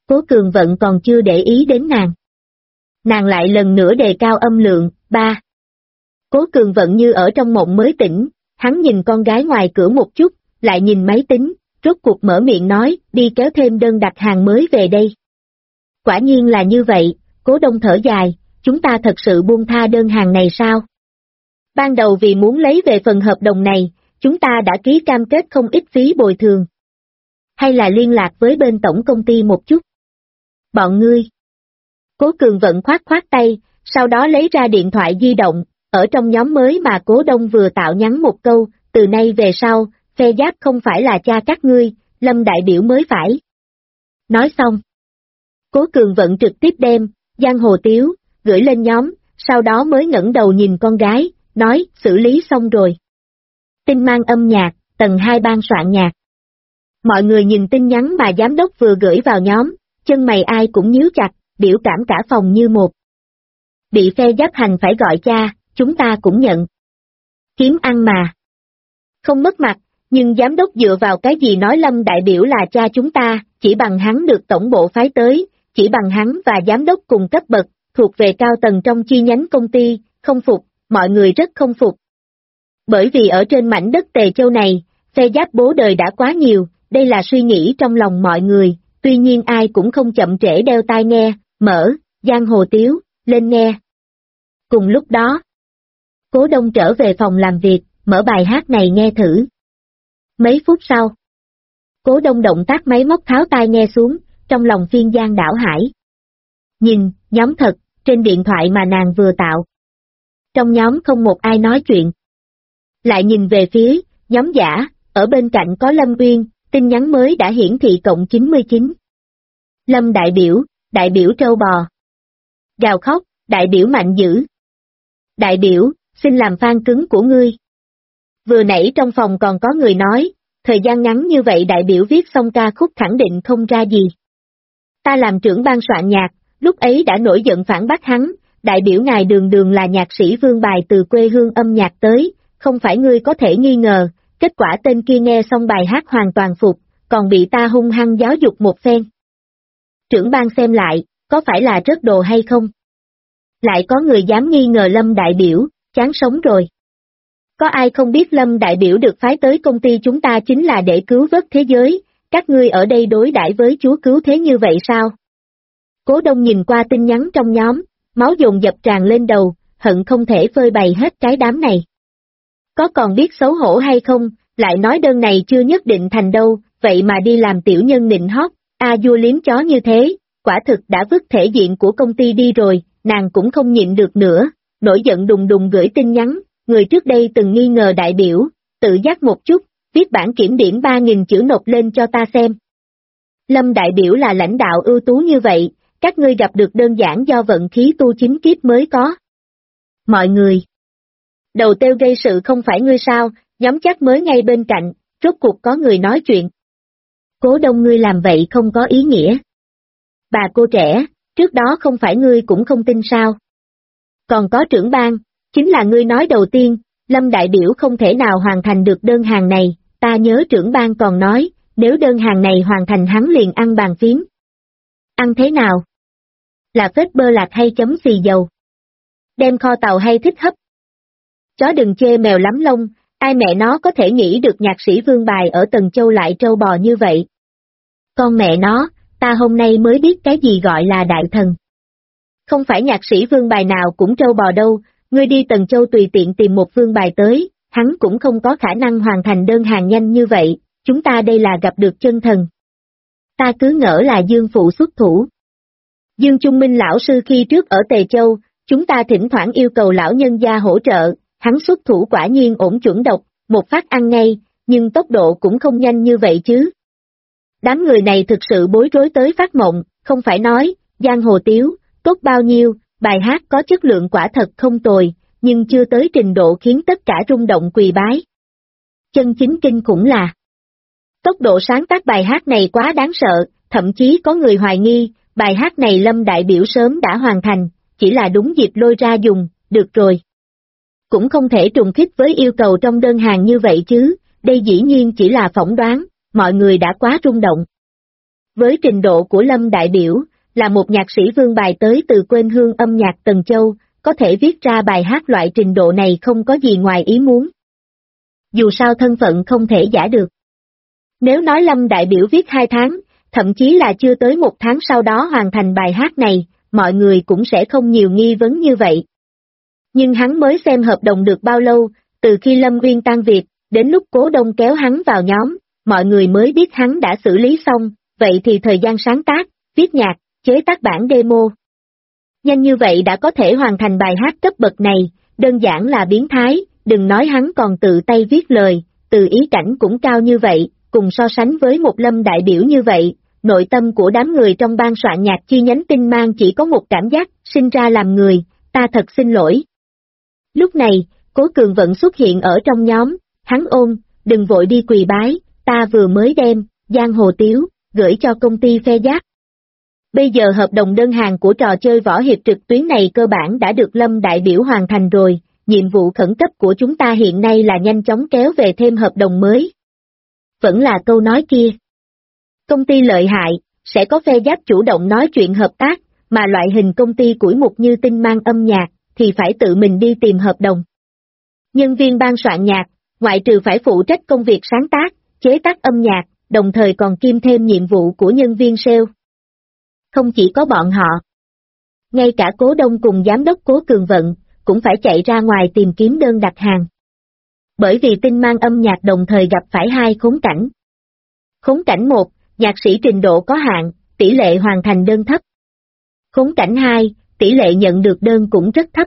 [SPEAKER 2] Cố Cường Vận còn chưa để ý đến nàng. Nàng lại lần nữa đề cao âm lượng, 3. Cố Cường Vận như ở trong mộng mới tỉnh, hắn nhìn con gái ngoài cửa một chút, lại nhìn máy tính, rốt cuộc mở miệng nói, đi kéo thêm đơn đặt hàng mới về đây. Quả nhiên là như vậy, Cố Đông thở dài, chúng ta thật sự buông tha đơn hàng này sao? Ban đầu vì muốn lấy về phần hợp đồng này, chúng ta đã ký cam kết không ít phí bồi thường. Hay là liên lạc với bên tổng công ty một chút? Bọn ngươi. Cố Cường Vận khoát khoát tay, sau đó lấy ra điện thoại di động, ở trong nhóm mới mà Cố Đông vừa tạo nhắn một câu, từ nay về sau, Phe Giáp không phải là cha các ngươi, Lâm đại biểu mới phải. Nói xong. Cố Cường Vận trực tiếp đem, Giang Hồ Tiếu, gửi lên nhóm, sau đó mới ngẩng đầu nhìn con gái, nói, xử lý xong rồi. Tin mang âm nhạc, tầng 2 ban soạn nhạc. Mọi người nhìn tin nhắn mà giám đốc vừa gửi vào nhóm, chân mày ai cũng nhíu chặt, biểu cảm cả phòng như một. Bị Phe Giáp hành phải gọi cha, chúng ta cũng nhận. Kiếm ăn mà. Không mất mặt, nhưng giám đốc dựa vào cái gì nói Lâm đại biểu là cha chúng ta, chỉ bằng hắn được tổng bộ phái tới, chỉ bằng hắn và giám đốc cùng cấp bậc, thuộc về cao tầng trong chi nhánh công ty, không phục, mọi người rất không phục. Bởi vì ở trên mảnh đất Tề Châu này, Phe Giáp bố đời đã quá nhiều, đây là suy nghĩ trong lòng mọi người, tuy nhiên ai cũng không chậm trễ đeo tai nghe, mở, Giang Hồ Tiếu, lên nghe. Cùng lúc đó, Cố Đông trở về phòng làm việc, mở bài hát này nghe thử. Mấy phút sau, Cố Đông động tác máy móc tháo tai nghe xuống, trong lòng phiên giang đảo hải. Nhìn, nhóm thật, trên điện thoại mà nàng vừa tạo. Trong nhóm không một ai nói chuyện. Lại nhìn về phía, nhóm giả, ở bên cạnh có Lâm Uyên, tin nhắn mới đã hiển thị cộng 99. Lâm đại biểu trâu bò. Gào khóc, đại biểu mạnh dữ. Đại biểu, xin làm fan cứng của ngươi. Vừa nãy trong phòng còn có người nói, thời gian ngắn như vậy đại biểu viết xong ca khúc khẳng định không ra gì. Ta làm trưởng ban soạn nhạc, lúc ấy đã nổi giận phản bác hắn, đại biểu ngài đường đường là nhạc sĩ Vương Bài từ quê hương âm nhạc tới, không phải ngươi có thể nghi ngờ, kết quả tên kia nghe xong bài hát hoàn toàn phục, còn bị ta hung hăng giáo dục một phen. Trưởng ban xem lại, có phải là rớt đồ hay không? Lại có người dám nghi ngờ Lâm đại biểu, chán sống rồi. Có ai không biết Lâm đại biểu được phái tới công ty chúng ta chính là để cứu vớt thế giới, các ngươi ở đây đối đãi với Chúa cứu thế như vậy sao? Cố Đông nhìn qua tin nhắn trong nhóm, máu dồn dập tràn lên đầu, hận không thể phơi bày hết cái đám này. Có còn biết xấu hổ hay không, lại nói đơn này chưa nhất định thành đâu, vậy mà đi làm tiểu nhân nịnh hót, vua liếm chó như thế, quả thực đã vứt thể diện của công ty đi rồi, nàng cũng không nhịn được nữa, nổi giận đùng đùng gửi tin nhắn, người trước đây từng nghi ngờ đại biểu, tự giác một chút, viết bản kiểm điểm 3.000 chữ nộp lên cho ta xem. Lâm đại biểu là lãnh đạo ưu tú như vậy, các ngươi gặp được đơn giản do vận khí tu chính kiếp mới có. Mọi người. Đầu têu gây sự không phải ngươi sao, nhóm chắc mới ngay bên cạnh, rốt cuộc có người nói chuyện. Cố Đông ngươi làm vậy không có ý nghĩa. Bà cô trẻ, trước đó không phải ngươi cũng không tin sao. Còn có trưởng ban, chính là ngươi nói đầu tiên, Lâm đại biểu không thể nào hoàn thành được đơn hàng này, ta nhớ trưởng ban còn nói, nếu đơn hàng này hoàn thành hắn liền ăn bàn phím. Ăn thế nào? Là phết bơ lạc hay chấm xì dầu? Đem kho tàu hay thích hấp? Chó đừng chê mèo lắm lông, ai mẹ nó có thể nghĩ được nhạc sĩ Vương Bài ở Tần Châu lại trâu bò như vậy. Con mẹ nó, ta hôm nay mới biết cái gì gọi là đại thần. Không phải nhạc sĩ Vương Bài nào cũng trâu bò đâu, ngươi đi Tần Châu tùy tiện tìm một Vương Bài tới, hắn cũng không có khả năng hoàn thành đơn hàng nhanh như vậy, chúng ta đây là gặp được chân thần. Ta cứ ngỡ là Dương Phụ xuất thủ. Dương Trung Minh lão sư khi trước ở Tề Châu, chúng ta thỉnh thoảng yêu cầu lão nhân gia hỗ trợ, hắn xuất thủ quả nhiên ổn chuẩn độc, một phát ăn ngay, nhưng tốc độ cũng không nhanh như vậy chứ. Đám người này thực sự bối rối tới phát mộng, không phải nói, Giang Hồ Tiếu, tốt bao nhiêu, bài hát có chất lượng quả thật không tồi, nhưng chưa tới trình độ khiến tất cả rung động quỳ bái. Chân chính kinh cũng là tốc độ sáng tác bài hát này quá đáng sợ, thậm chí có người hoài nghi, bài hát này Lâm đại biểu sớm đã hoàn thành, chỉ là đúng dịp lôi ra dùng, được rồi. Cũng không thể trùng khít với yêu cầu trong đơn hàng như vậy chứ, đây dĩ nhiên chỉ là phỏng đoán, mọi người đã quá rung động. Với trình độ của Lâm đại biểu, là một nhạc sĩ vương bài tới từ quê hương âm nhạc Tần Châu, có thể viết ra bài hát loại trình độ này không có gì ngoài ý muốn. Dù sao thân phận không thể giả được. Nếu nói Lâm đại biểu viết 2 tháng, thậm chí là chưa tới 1 tháng sau đó hoàn thành bài hát này, mọi người cũng sẽ không nhiều nghi vấn như vậy. Nhưng hắn mới xem hợp đồng được bao lâu, từ khi Lâm Uyên tan việc, đến lúc Cố Đông kéo hắn vào nhóm, mọi người mới biết hắn đã xử lý xong, vậy thì thời gian sáng tác, viết nhạc, chế tác bản demo. Nhanh như vậy đã có thể hoàn thành bài hát cấp bậc này, đơn giản là biến thái, đừng nói hắn còn tự tay viết lời, từ ý cảnh cũng cao như vậy, cùng so sánh với một Lâm đại biểu như vậy, nội tâm của đám người trong ban soạn nhạc chi nhánh Tinh Mang chỉ có một cảm giác, sinh ra làm người, ta thật xin lỗi. Lúc này, Cố Cường Vận xuất hiện ở trong nhóm, hắn ôm, đừng vội đi quỳ bái, ta vừa mới đem, Giang Hồ Tiếu, gửi cho công ty phe giáp. Bây giờ hợp đồng đơn hàng của trò chơi võ hiệp trực tuyến này cơ bản đã được Lâm đại biểu hoàn thành rồi, nhiệm vụ khẩn cấp của chúng ta hiện nay là nhanh chóng kéo về thêm hợp đồng mới. Vẫn là câu nói kia. Công ty lợi hại, sẽ có phe giáp chủ động nói chuyện hợp tác, mà loại hình công ty củi mục như Tinh Mang âm nhạc, thì phải tự mình đi tìm hợp đồng. Nhân viên ban soạn nhạc, ngoại trừ phải phụ trách công việc sáng tác, chế tác âm nhạc, đồng thời còn kiêm thêm nhiệm vụ của nhân viên sale. Không chỉ có bọn họ. Ngay cả Cố Đông cùng giám đốc Cố Cường Vận, cũng phải chạy ra ngoài tìm kiếm đơn đặt hàng. Bởi vì Tinh Mang âm nhạc đồng thời gặp phải 2 khốn cảnh. Khốn cảnh 1, nhạc sĩ trình độ có hạn, tỷ lệ hoàn thành đơn thấp. Khốn cảnh 2, tỷ lệ nhận được đơn cũng rất thấp.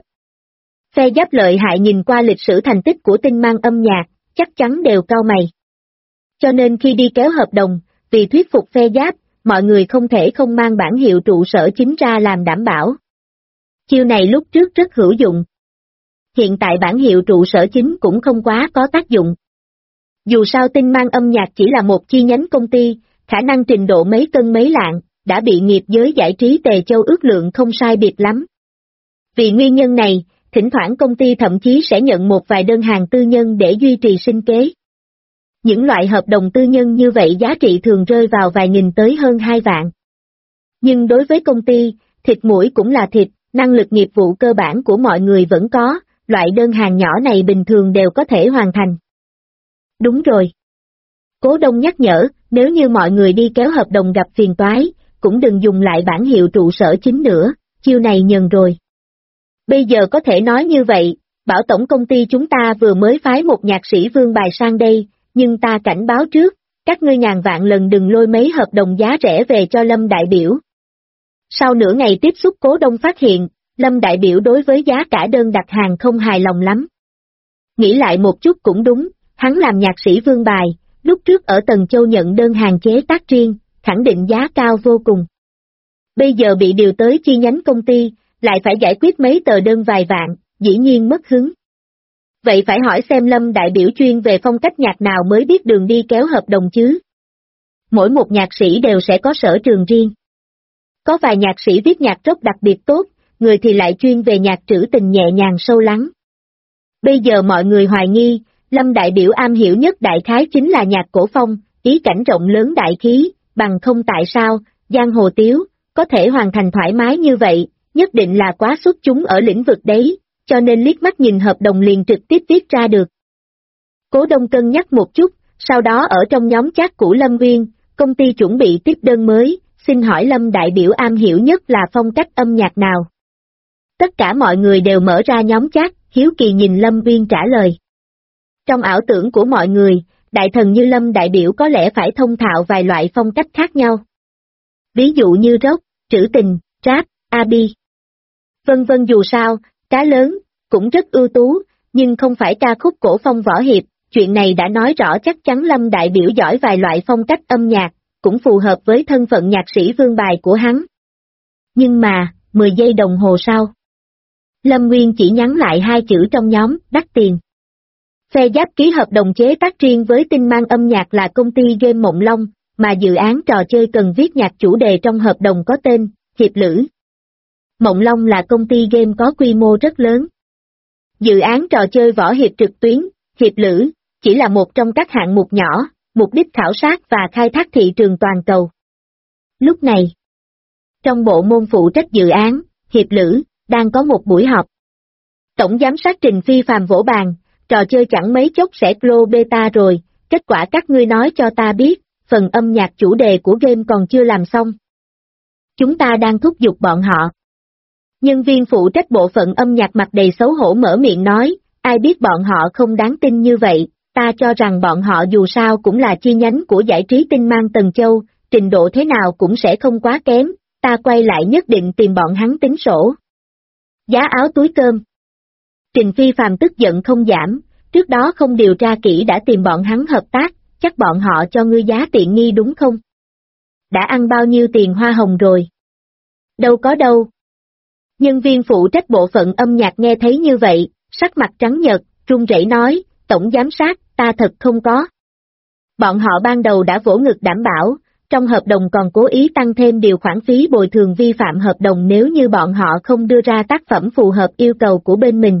[SPEAKER 2] Phe giáp lợi hại nhìn qua lịch sử thành tích của Tinh Mang âm nhạc, chắc chắn đều cau mày. Cho nên khi đi kéo hợp đồng, vì thuyết phục phe giáp, mọi người không thể không mang bản hiệu trụ sở chính ra làm đảm bảo. Chiêu này lúc trước rất hữu dụng. Hiện tại bản hiệu trụ sở chính cũng không quá có tác dụng. Dù sao Tinh Mang âm nhạc chỉ là một chi nhánh công ty, khả năng trình độ mấy cân mấy lạng, đã bị nghiệp giới giải trí Tề Châu ước lượng không sai biệt lắm. Vì nguyên nhân này, thỉnh thoảng công ty thậm chí sẽ nhận một vài đơn hàng tư nhân để duy trì sinh kế. Những loại hợp đồng tư nhân như vậy giá trị thường rơi vào vài nghìn tới hơn 2 vạn. Nhưng đối với công ty, thịt mũi cũng là thịt, năng lực nghiệp vụ cơ bản của mọi người vẫn có, loại đơn hàng nhỏ này bình thường đều có thể hoàn thành. Đúng rồi. Cố Đông nhắc nhở, nếu như mọi người đi kéo hợp đồng gặp phiền toái, cũng đừng dùng lại bản hiệu trụ sở chính nữa, chiêu này nhờn rồi. Bây giờ có thể nói như vậy, bảo tổng công ty chúng ta vừa mới phái một nhạc sĩ vương bài sang đây, nhưng ta cảnh báo trước, các ngươi ngàn vạn lần đừng lôi mấy hợp đồng giá rẻ về cho Lâm đại biểu. Sau nửa ngày tiếp xúc Cố Đông phát hiện, Lâm đại biểu đối với giá cả đơn đặt hàng không hài lòng lắm. Nghĩ lại một chút cũng đúng, hắn làm nhạc sĩ vương bài, lúc trước ở Tần Châu nhận đơn hàng chế tác riêng, khẳng định giá cao vô cùng. Bây giờ bị điều tới chi nhánh công ty, lại phải giải quyết mấy tờ đơn vài vạn, dĩ nhiên mất hứng. Vậy phải hỏi xem Lâm đại biểu chuyên về phong cách nhạc nào mới biết đường đi kéo hợp đồng chứ. Mỗi một nhạc sĩ đều sẽ có sở trường riêng. Có vài nhạc sĩ viết nhạc rock đặc biệt tốt, người thì lại chuyên về nhạc trữ tình nhẹ nhàng sâu lắng. Bây giờ mọi người hoài nghi, Lâm đại biểu am hiểu nhất đại khái chính là nhạc cổ phong, ý cảnh rộng lớn đại khí, bằng không tại sao, Giang Hồ Tiếu, có thể hoàn thành thoải mái như vậy, nhất định là quá xuất chúng ở lĩnh vực đấy, cho nên liếc mắt nhìn hợp đồng liền trực tiếp viết ra được. Cố Đông cân nhắc một chút, sau đó ở trong nhóm chat của Lâm Uyên, công ty chuẩn bị tiếp đơn mới, xin hỏi Lâm đại biểu am hiểu nhất là phong cách âm nhạc nào? Tất cả mọi người đều mở ra nhóm chat, hiếu kỳ nhìn Lâm Uyên trả lời. Trong ảo tưởng của mọi người, đại thần như Lâm đại biểu có lẽ phải thông thạo vài loại phong cách khác nhau. Ví dụ như rock, trữ tình, rap, R&B. Vân vân dù sao, cá lớn, cũng rất ưu tú, nhưng không phải ca khúc cổ phong võ hiệp, chuyện này đã nói rõ chắc chắn Lâm đại biểu giỏi vài loại phong cách âm nhạc, cũng phù hợp với thân phận nhạc sĩ vương bài của hắn. Nhưng mà, 10 giây đồng hồ sau. Lâm Nguyên chỉ nhắn lại 2 chữ trong nhóm, đắt tiền. Phe giáp ký hợp đồng chế tác riêng với Tinh Mang âm nhạc là công ty game Mộng Long, mà dự án trò chơi cần viết nhạc chủ đề trong hợp đồng có tên, Hiệp Lữ. Mộng Long là công ty game có quy mô rất lớn. Dự án trò chơi võ hiệp trực tuyến, Hiệp Lữ, chỉ là một trong các hạng mục nhỏ, mục đích khảo sát và khai thác thị trường toàn cầu. Lúc này, trong bộ môn phụ trách dự án, Hiệp Lữ, đang có một buổi họp. Tổng giám sát Trình Phi Phàm vỗ bàn, trò chơi chẳng mấy chốc sẽ close beta rồi, kết quả các ngươi nói cho ta biết, phần âm nhạc chủ đề của game còn chưa làm xong. Chúng ta đang thúc giục bọn họ. Nhân viên phụ trách bộ phận âm nhạc mặt đầy xấu hổ mở miệng nói, ai biết bọn họ không đáng tin như vậy, ta cho rằng bọn họ dù sao cũng là chi nhánh của giải trí tinh mang Tần Châu, trình độ thế nào cũng sẽ không quá kém, ta quay lại nhất định tìm bọn hắn tính sổ. Giá áo túi cơm. Trình Phi Phàm tức giận không giảm, trước đó không điều tra kỹ đã tìm bọn hắn hợp tác, chắc bọn họ cho ngươi giá tiện nghi đúng không? Đã ăn bao nhiêu tiền hoa hồng rồi? Đâu có đâu. Nhân viên phụ trách bộ phận âm nhạc nghe thấy như vậy, sắc mặt trắng nhợt, run rẩy nói, tổng giám sát, ta thật không có. Bọn họ ban đầu đã vỗ ngực đảm bảo, trong hợp đồng còn cố ý tăng thêm điều khoản phí bồi thường vi phạm hợp đồng nếu như bọn họ không đưa ra tác phẩm phù hợp yêu cầu của bên mình.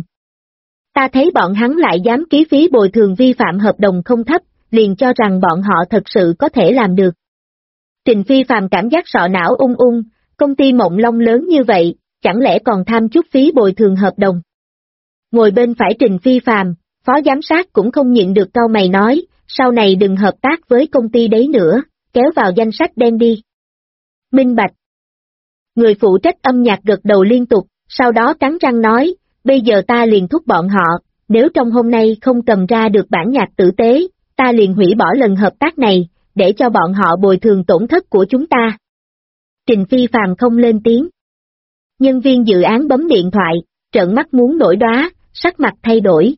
[SPEAKER 2] Ta thấy bọn hắn lại dám ký phí bồi thường vi phạm hợp đồng không thấp, liền cho rằng bọn họ thật sự có thể làm được. Trình Phi Phàm cảm giác sọ não ung, công ty Mộng Long lớn như vậy, chẳng lẽ còn tham chút phí bồi thường hợp đồng. Ngồi bên phải Trình Phi Phàm, phó giám sát cũng không nhịn được cau mày nói, sau này đừng hợp tác với công ty đấy nữa, kéo vào danh sách đen đi. Minh bạch. Người phụ trách âm nhạc gật đầu liên tục, sau đó cắn răng nói, bây giờ ta liền thúc bọn họ, nếu trong hôm nay không cầm ra được bản nhạc tử tế, ta liền hủy bỏ lần hợp tác này, để cho bọn họ bồi thường tổn thất của chúng ta. Trình Phi Phàm không lên tiếng. Nhân viên dự án bấm điện thoại, trợn mắt muốn nổi đóa, sắc mặt thay đổi.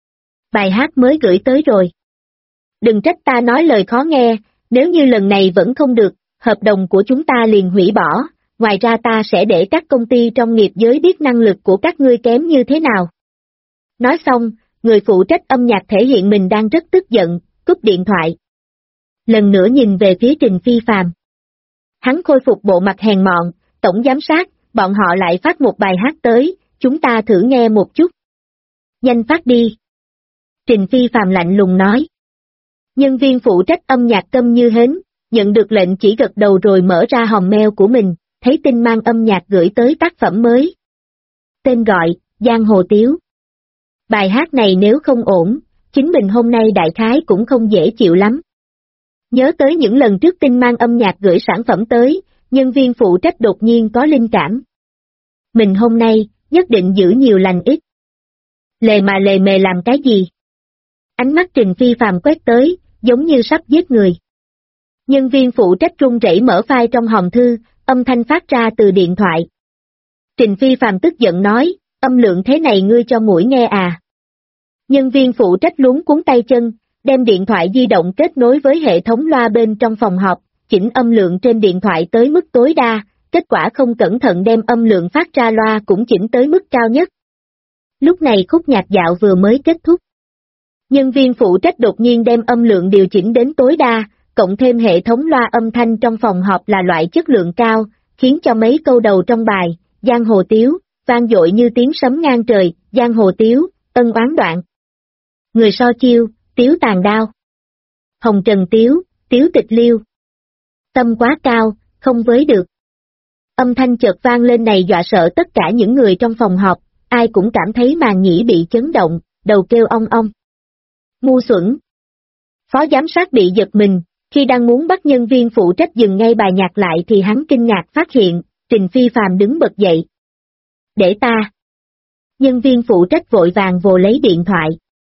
[SPEAKER 2] Bài hát mới gửi tới rồi. Đừng trách ta nói lời khó nghe, nếu như lần này vẫn không được, hợp đồng của chúng ta liền hủy bỏ, ngoài ra ta sẽ để các công ty trong nghiệp giới biết năng lực của các ngươi kém như thế nào. Nói xong, người phụ trách âm nhạc thể hiện mình đang rất tức giận, cúp điện thoại. Lần nữa nhìn về phía Trình Phi Phàm. Hắn khôi phục bộ mặt hèn mọn, tổng giám sát, bọn họ lại phát một bài hát tới, chúng ta thử nghe một chút. Nhanh phát đi. Trình Phi Phàm lạnh lùng nói. Nhân viên phụ trách âm nhạc câm như hến, nhận được lệnh chỉ gật đầu rồi mở ra hòm mail của mình, thấy tin mang âm nhạc gửi tới tác phẩm mới. Tên gọi, Giang Hồ Tiếu. Bài hát này nếu không ổn, chính mình hôm nay đại khái cũng không dễ chịu lắm. Nhớ tới những lần trước tin mang âm nhạc gửi sản phẩm tới, nhân viên phụ trách đột nhiên có linh cảm. Mình hôm nay, nhất định giữ nhiều lành ít. Lề mà lề mề làm cái gì? Ánh mắt Trình Phi Phàm quét tới, giống như sắp giết người. Nhân viên phụ trách run rẩy mở file trong hòm thư, âm thanh phát ra từ điện thoại. Trình Phi Phàm tức giận nói, âm lượng thế này ngươi cho muỗi nghe à? Nhân viên phụ trách luống cuống tay chân, đem điện thoại di động kết nối với hệ thống loa bên trong phòng họp, chỉnh âm lượng trên điện thoại tới mức tối đa, kết quả không cẩn thận đem âm lượng phát ra loa cũng chỉnh tới mức cao nhất. Lúc này khúc nhạc dạo vừa mới kết thúc. Nhân viên phụ trách đột nhiên đem âm lượng điều chỉnh đến tối đa, cộng thêm hệ thống loa âm thanh trong phòng họp là loại chất lượng cao, khiến cho mấy câu đầu trong bài, Giang Hồ Tiếu, vang dội như tiếng sấm ngang trời, Giang Hồ Tiếu, ân oán đoạn. Người so chiêu, Tiếu tàn đao. Hồng Trần Tiếu, Tiếu tịch liêu. Tâm quá cao, không với được. Âm thanh chợt vang lên này dọa sợ tất cả những người trong phòng họp, ai cũng cảm thấy màng nhĩ bị chấn động, đầu kêu ong ong. Ngu xuẩn. Phó giám sát bị giật mình, khi đang muốn bắt nhân viên phụ trách dừng ngay bài nhạc lại thì hắn kinh ngạc phát hiện, Trình Phi Phàm đứng bật dậy. Để ta. Nhân viên phụ trách vội vàng vồ lấy điện thoại.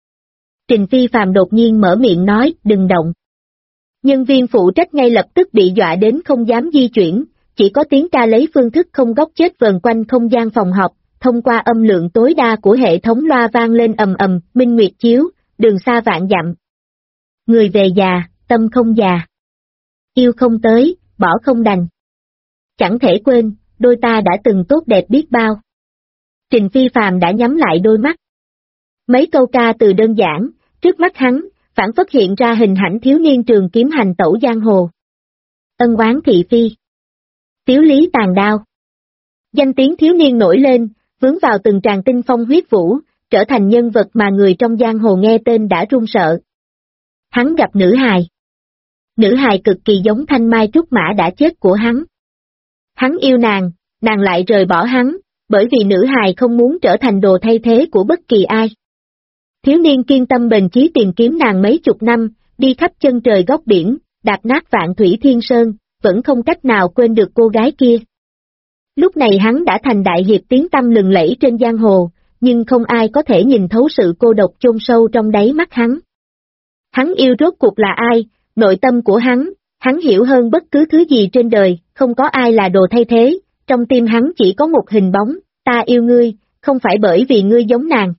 [SPEAKER 2] Trình Phi Phàm đột nhiên mở miệng nói, đừng động. Nhân viên phụ trách ngay lập tức bị dọa đến không dám di chuyển, chỉ có tiếng ca lấy phương thức không góc chết vờn quanh không gian phòng họp, thông qua âm lượng tối đa của hệ thống loa vang lên ầm ầm, minh nguyệt chiếu, đường xa vạn dặm. Người về già, tâm không già. Yêu không tới, bỏ không đành. Chẳng thể quên, đôi ta đã từng tốt đẹp biết bao. Trình Phi Phàm đã nhắm lại đôi mắt. Mấy câu ca từ đơn giản, trước mắt hắn, phản phất hiện ra hình ảnh thiếu niên trường kiếm hành tẩu giang hồ. Ân oán thị phi. Tiếu lý tàn đao. Danh tiếng thiếu niên nổi lên, vướng vào từng tràng tinh phong huyết vũ, trở thành nhân vật mà người trong giang hồ nghe tên đã run sợ. Hắn gặp nữ hài. Nữ hài cực kỳ giống thanh mai trúc mã đã chết của hắn. Hắn yêu nàng, nàng lại rời bỏ hắn, bởi vì nữ hài không muốn trở thành đồ thay thế của bất kỳ ai. Thiếu niên kiên tâm bền chí tìm kiếm nàng mấy chục năm, đi khắp chân trời góc biển, đạp nát vạn thủy thiên sơn, vẫn không cách nào quên được cô gái kia. Lúc này hắn đã thành đại hiệp tiếng tăm lừng lẫy trên giang hồ, nhưng không ai có thể nhìn thấu sự cô độc chôn sâu trong đáy mắt hắn. Hắn yêu rốt cuộc là ai, nội tâm của hắn hiểu hơn bất cứ thứ gì trên đời, không có ai là đồ thay thế, trong tim hắn chỉ có một hình bóng, ta yêu ngươi, không phải bởi vì ngươi giống nàng.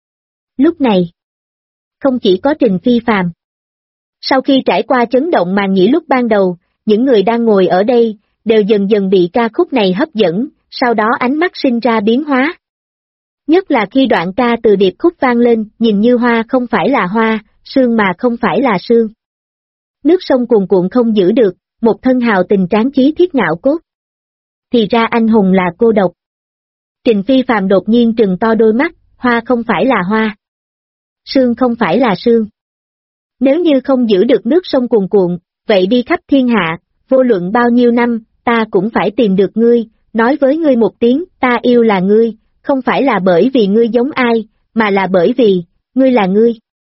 [SPEAKER 2] Lúc này, không chỉ có Trình Phi Phàm. Sau khi trải qua chấn động màn nhĩ lúc ban đầu, những người đang ngồi ở đây, đều dần dần bị ca khúc này hấp dẫn, sau đó ánh mắt sinh ra biến hóa. Nhất là khi đoạn ca từ điệp khúc vang lên, nhìn như hoa không phải là hoa, sương mà không phải là sương. Nước sông cuồn cuộn không giữ được, một thân hào tình tráng chí thiết ngạo cốt. Thì ra anh hùng là cô độc. Trình Phi Phàm đột nhiên trừng to đôi mắt, hoa không phải là hoa. Sương không phải là sương. Nếu như không giữ được nước sông cuồn cuộn, vậy đi khắp thiên hạ, vô luận bao nhiêu năm, ta cũng phải tìm được ngươi, nói với ngươi một tiếng, ta yêu là ngươi, không phải là bởi vì ngươi giống ai, mà là bởi vì, ngươi là ngươi.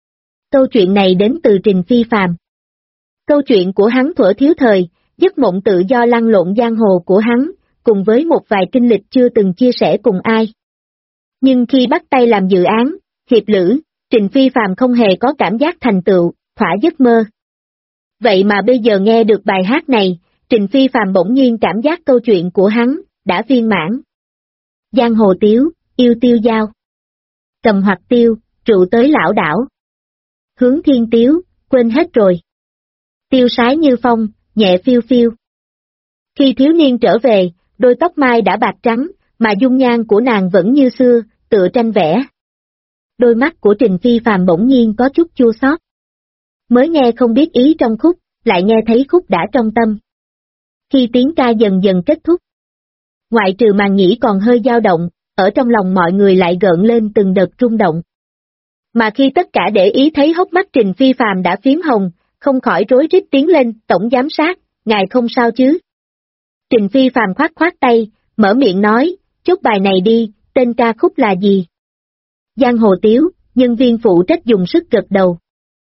[SPEAKER 2] Câu chuyện này đến từ Trình Phi Phàm. Câu chuyện của hắn thuở thiếu thời, giấc mộng tự do lăn lộn giang hồ của hắn, cùng với một vài kinh lịch chưa từng chia sẻ cùng ai. Nhưng khi bắt tay làm dự án, hiệp lữ, Trình Phi Phàm không hề có cảm giác thành tựu, thỏa giấc mơ. Vậy mà bây giờ nghe được bài hát này, Trình Phi Phàm bỗng nhiên cảm giác câu chuyện của hắn đã viên mãn. Giang hồ tiếu, yêu tiêu dao. Cầm hoặc tiêu, rượu tới lão đảo. Hướng thiên tiếu, quên hết rồi. Tiêu sái như phong, nhẹ phiêu phiêu. Khi thiếu niên trở về, đôi tóc mai đã bạc trắng, mà dung nhan của nàng vẫn như xưa, tựa tranh vẽ. Đôi mắt của Trình Phi Phàm bỗng nhiên có chút chua xót. Mới nghe không biết ý trong khúc, lại nghe thấy khúc đã trong tâm. Khi tiếng ca dần dần kết thúc, ngoại trừ màn nhĩ còn hơi dao động, ở trong lòng mọi người lại gợn lên từng đợt rung động. Mà khi tất cả để ý thấy hốc mắt Trình Phi Phàm đã phím hồng, không khỏi rối rít tiến lên, tổng giám sát, ngài không sao chứ? Trình Phi Phàm khoát khoát tay, mở miệng nói, chốt bài này đi, tên ca khúc là gì? Giang hồ tiếu, nhân viên phụ trách dùng sức gật đầu.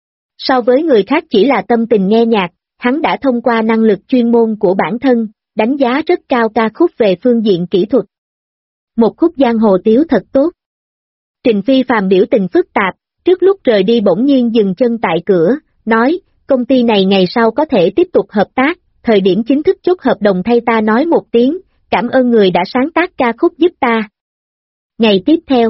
[SPEAKER 2] So với người khác chỉ là tâm tình nghe nhạc, hắn đã thông qua năng lực chuyên môn của bản thân, đánh giá rất cao ca khúc về phương diện kỹ thuật. Một khúc giang hồ tiếu thật tốt. Trình Phi Phàm biểu tình phức tạp, trước lúc rời đi bỗng nhiên dừng chân tại cửa, nói, công ty này ngày sau có thể tiếp tục hợp tác, thời điểm chính thức chốt hợp đồng thay ta nói một tiếng, cảm ơn người đã sáng tác ca khúc giúp ta. Ngày tiếp theo,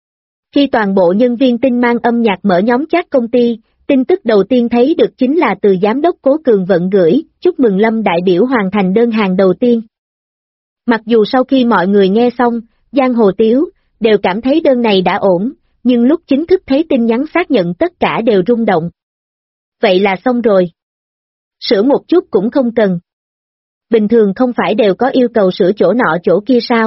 [SPEAKER 2] khi toàn bộ nhân viên tinh mang âm nhạc mở nhóm chat công ty, tin tức đầu tiên thấy được chính là từ giám đốc Cố Cường Vận gửi, chúc mừng Lâm đại biểu hoàn thành đơn hàng đầu tiên. Mặc dù sau khi mọi người nghe xong, giang hồ tiếu, đều cảm thấy đơn này đã ổn, nhưng lúc chính thức thấy tin nhắn xác nhận tất cả đều rung động. Vậy là xong rồi. Sửa một chút cũng không cần. Bình thường không phải đều có yêu cầu sửa chỗ nọ chỗ kia sao?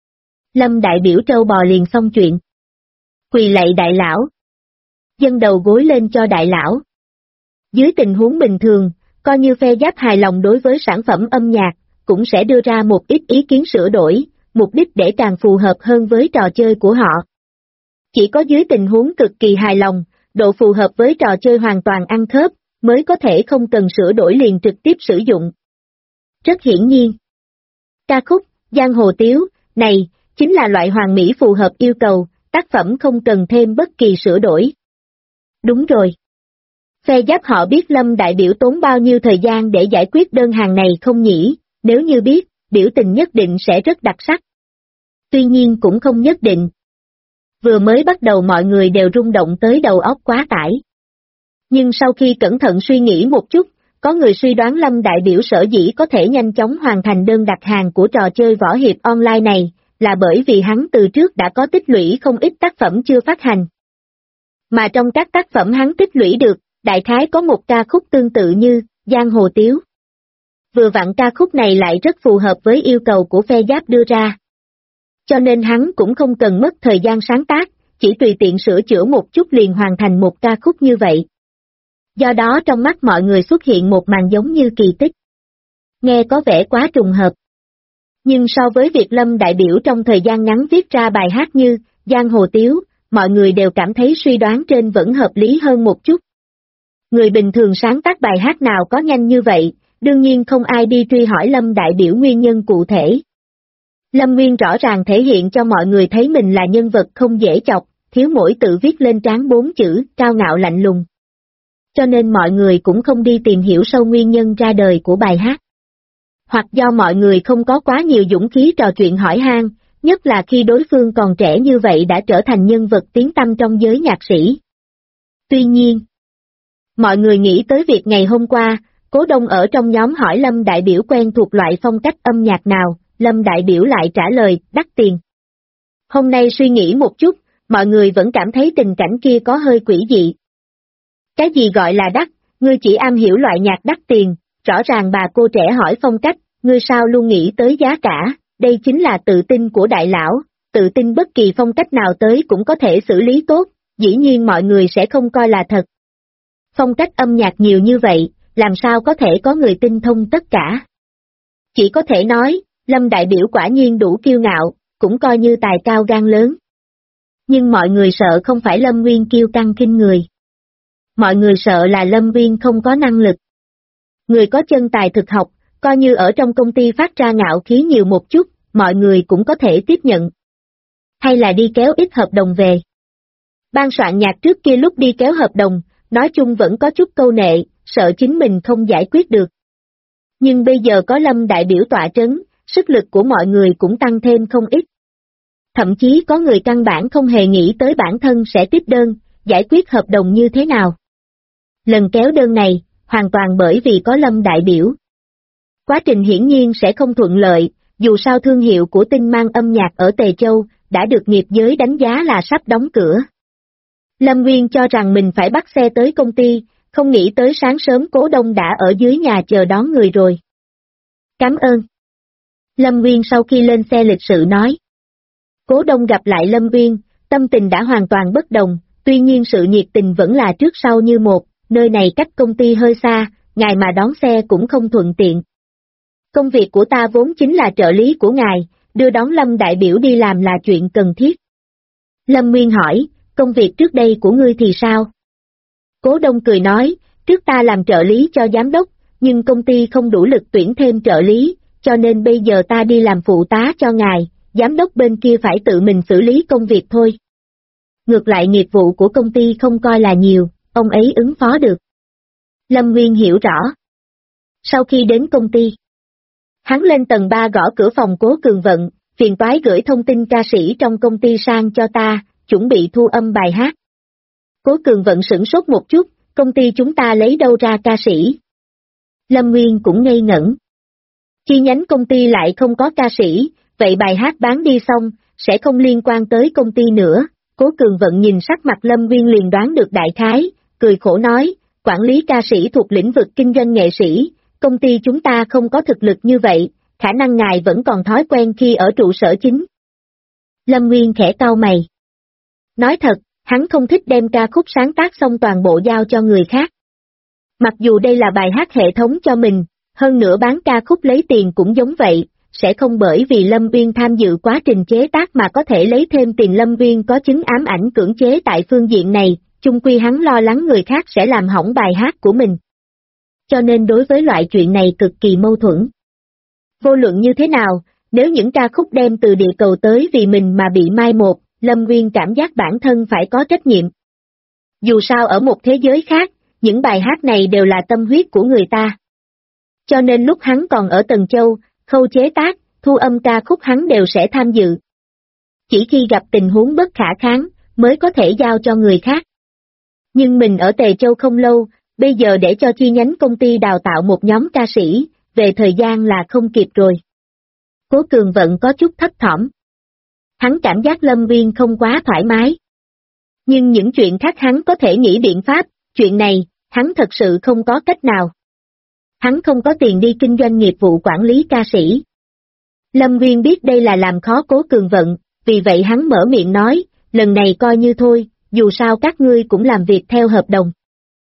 [SPEAKER 2] Lâm đại biểu trâu bò liền xong chuyện. Quỳ lạy đại lão. Dâng đầu gối lên cho đại lão. Dưới tình huống bình thường, coi như phe giáp hài lòng đối với sản phẩm âm nhạc, cũng sẽ đưa ra một ít ý kiến sửa đổi, mục đích để càng phù hợp hơn với trò chơi của họ. Chỉ có dưới tình huống cực kỳ hài lòng, độ phù hợp với trò chơi hoàn toàn ăn khớp, mới có thể không cần sửa đổi liền trực tiếp sử dụng. Rất hiển nhiên, ca khúc, giang hồ tiếu, này, chính là loại hoàn mỹ phù hợp yêu cầu, tác phẩm không cần thêm bất kỳ sửa đổi. Đúng rồi. Phe giáp họ biết Lâm đại biểu tốn bao nhiêu thời gian để giải quyết đơn hàng này không nhỉ, nếu như biết, biểu tình nhất định sẽ rất đặc sắc. Tuy nhiên cũng không nhất định. Vừa mới bắt đầu mọi người đều rung động tới đầu óc quá tải. Nhưng sau khi cẩn thận suy nghĩ một chút, có người suy đoán Lâm đại biểu sở dĩ có thể nhanh chóng hoàn thành đơn đặt hàng của trò chơi võ hiệp online này, là bởi vì hắn từ trước đã có tích lũy không ít tác phẩm chưa phát hành. Mà trong các tác phẩm hắn tích lũy được, đại khái có một ca khúc tương tự như Giang Hồ Tiếu. Vừa vặn ca khúc này lại rất phù hợp với yêu cầu của phe giáp đưa ra. Cho nên hắn cũng không cần mất thời gian sáng tác, chỉ tùy tiện sửa chữa một chút liền hoàn thành một ca khúc như vậy. Do đó trong mắt mọi người xuất hiện một màn giống như kỳ tích. Nghe có vẻ quá trùng hợp. Nhưng so với việc Lâm đại biểu trong thời gian ngắn viết ra bài hát như Giang Hồ Tiếu, mọi người đều cảm thấy suy đoán trên vẫn hợp lý hơn một chút. Người bình thường sáng tác bài hát nào có nhanh như vậy, đương nhiên không ai đi truy hỏi Lâm đại biểu nguyên nhân cụ thể. Lâm Nguyên rõ ràng thể hiện cho mọi người thấy mình là nhân vật không dễ chọc, thiếu mỗi tự viết lên trán 4 chữ, cao ngạo lạnh lùng. Cho nên mọi người cũng không đi tìm hiểu sâu nguyên nhân ra đời của bài hát. Hoặc do mọi người không có quá nhiều dũng khí trò chuyện hỏi han, nhất là khi đối phương còn trẻ như vậy đã trở thành nhân vật tiếng tăm trong giới nhạc sĩ. Tuy nhiên, mọi người nghĩ tới việc ngày hôm qua, Cố Đông ở trong nhóm hỏi Lâm đại biểu quen thuộc loại phong cách âm nhạc nào, Lâm đại biểu lại trả lời, đắt tiền. Hôm nay suy nghĩ một chút, mọi người vẫn cảm thấy tình cảnh kia có hơi quỷ dị. Cái gì gọi là đắt, ngươi chỉ am hiểu loại nhạc đắt tiền, rõ ràng bà cô trẻ hỏi phong cách, ngươi sao luôn nghĩ tới giá cả, đây chính là tự tin của đại lão, tự tin bất kỳ phong cách nào tới cũng có thể xử lý tốt, dĩ nhiên mọi người sẽ không coi là thật. Phong cách âm nhạc nhiều như vậy, làm sao có thể có người tinh thông tất cả? Chỉ có thể nói, Lâm đại biểu quả nhiên đủ kiêu ngạo, cũng coi như tài cao gan lớn. Nhưng mọi người sợ không phải Lâm Nguyên kiêu căng khinh người. Mọi người sợ là Lâm Nguyên không có năng lực. Người có chân tài thực học, coi như ở trong công ty phát ra ngạo khí nhiều một chút, mọi người cũng có thể tiếp nhận. Hay là đi kéo ít hợp đồng về. Ban soạn nhạc trước kia lúc đi kéo hợp đồng, nói chung vẫn có chút câu nệ, sợ chính mình không giải quyết được. Nhưng bây giờ có Lâm đại biểu tọa trấn, sức lực của mọi người cũng tăng thêm không ít. Thậm chí có người căn bản không hề nghĩ tới bản thân sẽ tiếp đơn, giải quyết hợp đồng như thế nào. Lần kéo đơn này, hoàn toàn bởi vì có Lâm đại biểu. Quá trình hiển nhiên sẽ không thuận lợi, dù sao thương hiệu của tinh mang âm nhạc ở Tề Châu, đã được nghiệp giới đánh giá là sắp đóng cửa. Lâm Nguyên cho rằng mình phải bắt xe tới công ty, không nghĩ tới sáng sớm Cố Đông đã ở dưới nhà chờ đón người rồi. Cảm ơn. Lâm Nguyên sau khi lên xe lịch sự nói. Cố Đông gặp lại Lâm Nguyên, tâm tình đã hoàn toàn bất đồng, tuy nhiên sự nhiệt tình vẫn là trước sau như một, nơi này cách công ty hơi xa, ngài mà đón xe cũng không thuận tiện. Công việc của ta vốn chính là trợ lý của ngài, đưa đón Lâm đại biểu đi làm là chuyện cần thiết. Lâm Nguyên hỏi, công việc trước đây của ngươi thì sao? Cố Đông cười nói, trước ta làm trợ lý cho giám đốc, nhưng công ty không đủ lực tuyển thêm trợ lý, cho nên bây giờ ta đi làm phụ tá cho ngài, giám đốc bên kia phải tự mình xử lý công việc thôi. Ngược lại nghiệp vụ của công ty không coi là nhiều, ông ấy ứng phó được. Lâm Nguyên hiểu rõ. Sau khi đến công ty, hắn lên tầng 3 gõ cửa phòng Cố Cường Vận, phiền toái gửi thông tin ca sĩ trong công ty sang cho ta, chuẩn bị thu âm bài hát. Cố Cường Vận sửng sốt một chút, công ty chúng ta lấy đâu ra ca sĩ? Lâm Nguyên cũng ngây ngẩn. Chi nhánh công ty lại không có ca sĩ, vậy bài hát bán đi xong, sẽ không liên quan tới công ty nữa. Cố Cường Vận nhìn sắc mặt Lâm Nguyên liền đoán được đại khái, cười khổ nói, quản lý ca sĩ thuộc lĩnh vực kinh doanh nghệ sĩ, công ty chúng ta không có thực lực như vậy, khả năng ngài vẫn còn thói quen khi ở trụ sở chính. Lâm Nguyên khẽ cau mày. Nói thật, hắn không thích đem ca khúc sáng tác xong toàn bộ giao cho người khác. Mặc dù đây là bài hát hệ thống cho mình, hơn nữa bán ca khúc lấy tiền cũng giống vậy, sẽ không bởi vì Lâm Uyên tham dự quá trình chế tác mà có thể lấy thêm tiền. Lâm Uyên có chứng ám ảnh cưỡng chế tại phương diện này, chung quy hắn lo lắng người khác sẽ làm hỏng bài hát của mình. Cho nên đối với loại chuyện này cực kỳ mâu thuẫn. Vô luận như thế nào, nếu những ca khúc đem từ địa cầu tới vì mình mà bị mai một, Lâm Nguyên cảm giác bản thân phải có trách nhiệm. Dù sao ở một thế giới khác, những bài hát này đều là tâm huyết của người ta. Cho nên lúc hắn còn ở Tần Châu, khâu chế tác, thu âm ca khúc hắn đều sẽ tham dự. Chỉ khi gặp tình huống bất khả kháng, mới có thể giao cho người khác. Nhưng mình ở Tề Châu không lâu, bây giờ để cho chi nhánh công ty đào tạo một nhóm ca sĩ, về thời gian là không kịp rồi. Cố Cường Vận có chút thấp thỏm. Hắn cảm giác Lâm Nguyên không quá thoải mái. Nhưng những chuyện khác hắn có thể nghĩ biện pháp, chuyện này, hắn thật sự không có cách nào. Hắn không có tiền đi kinh doanh nghiệp vụ quản lý ca sĩ. Lâm Nguyên biết đây là làm khó Cố Cường Vận, vì vậy hắn mở miệng nói, lần này coi như thôi, dù sao các ngươi cũng làm việc theo hợp đồng.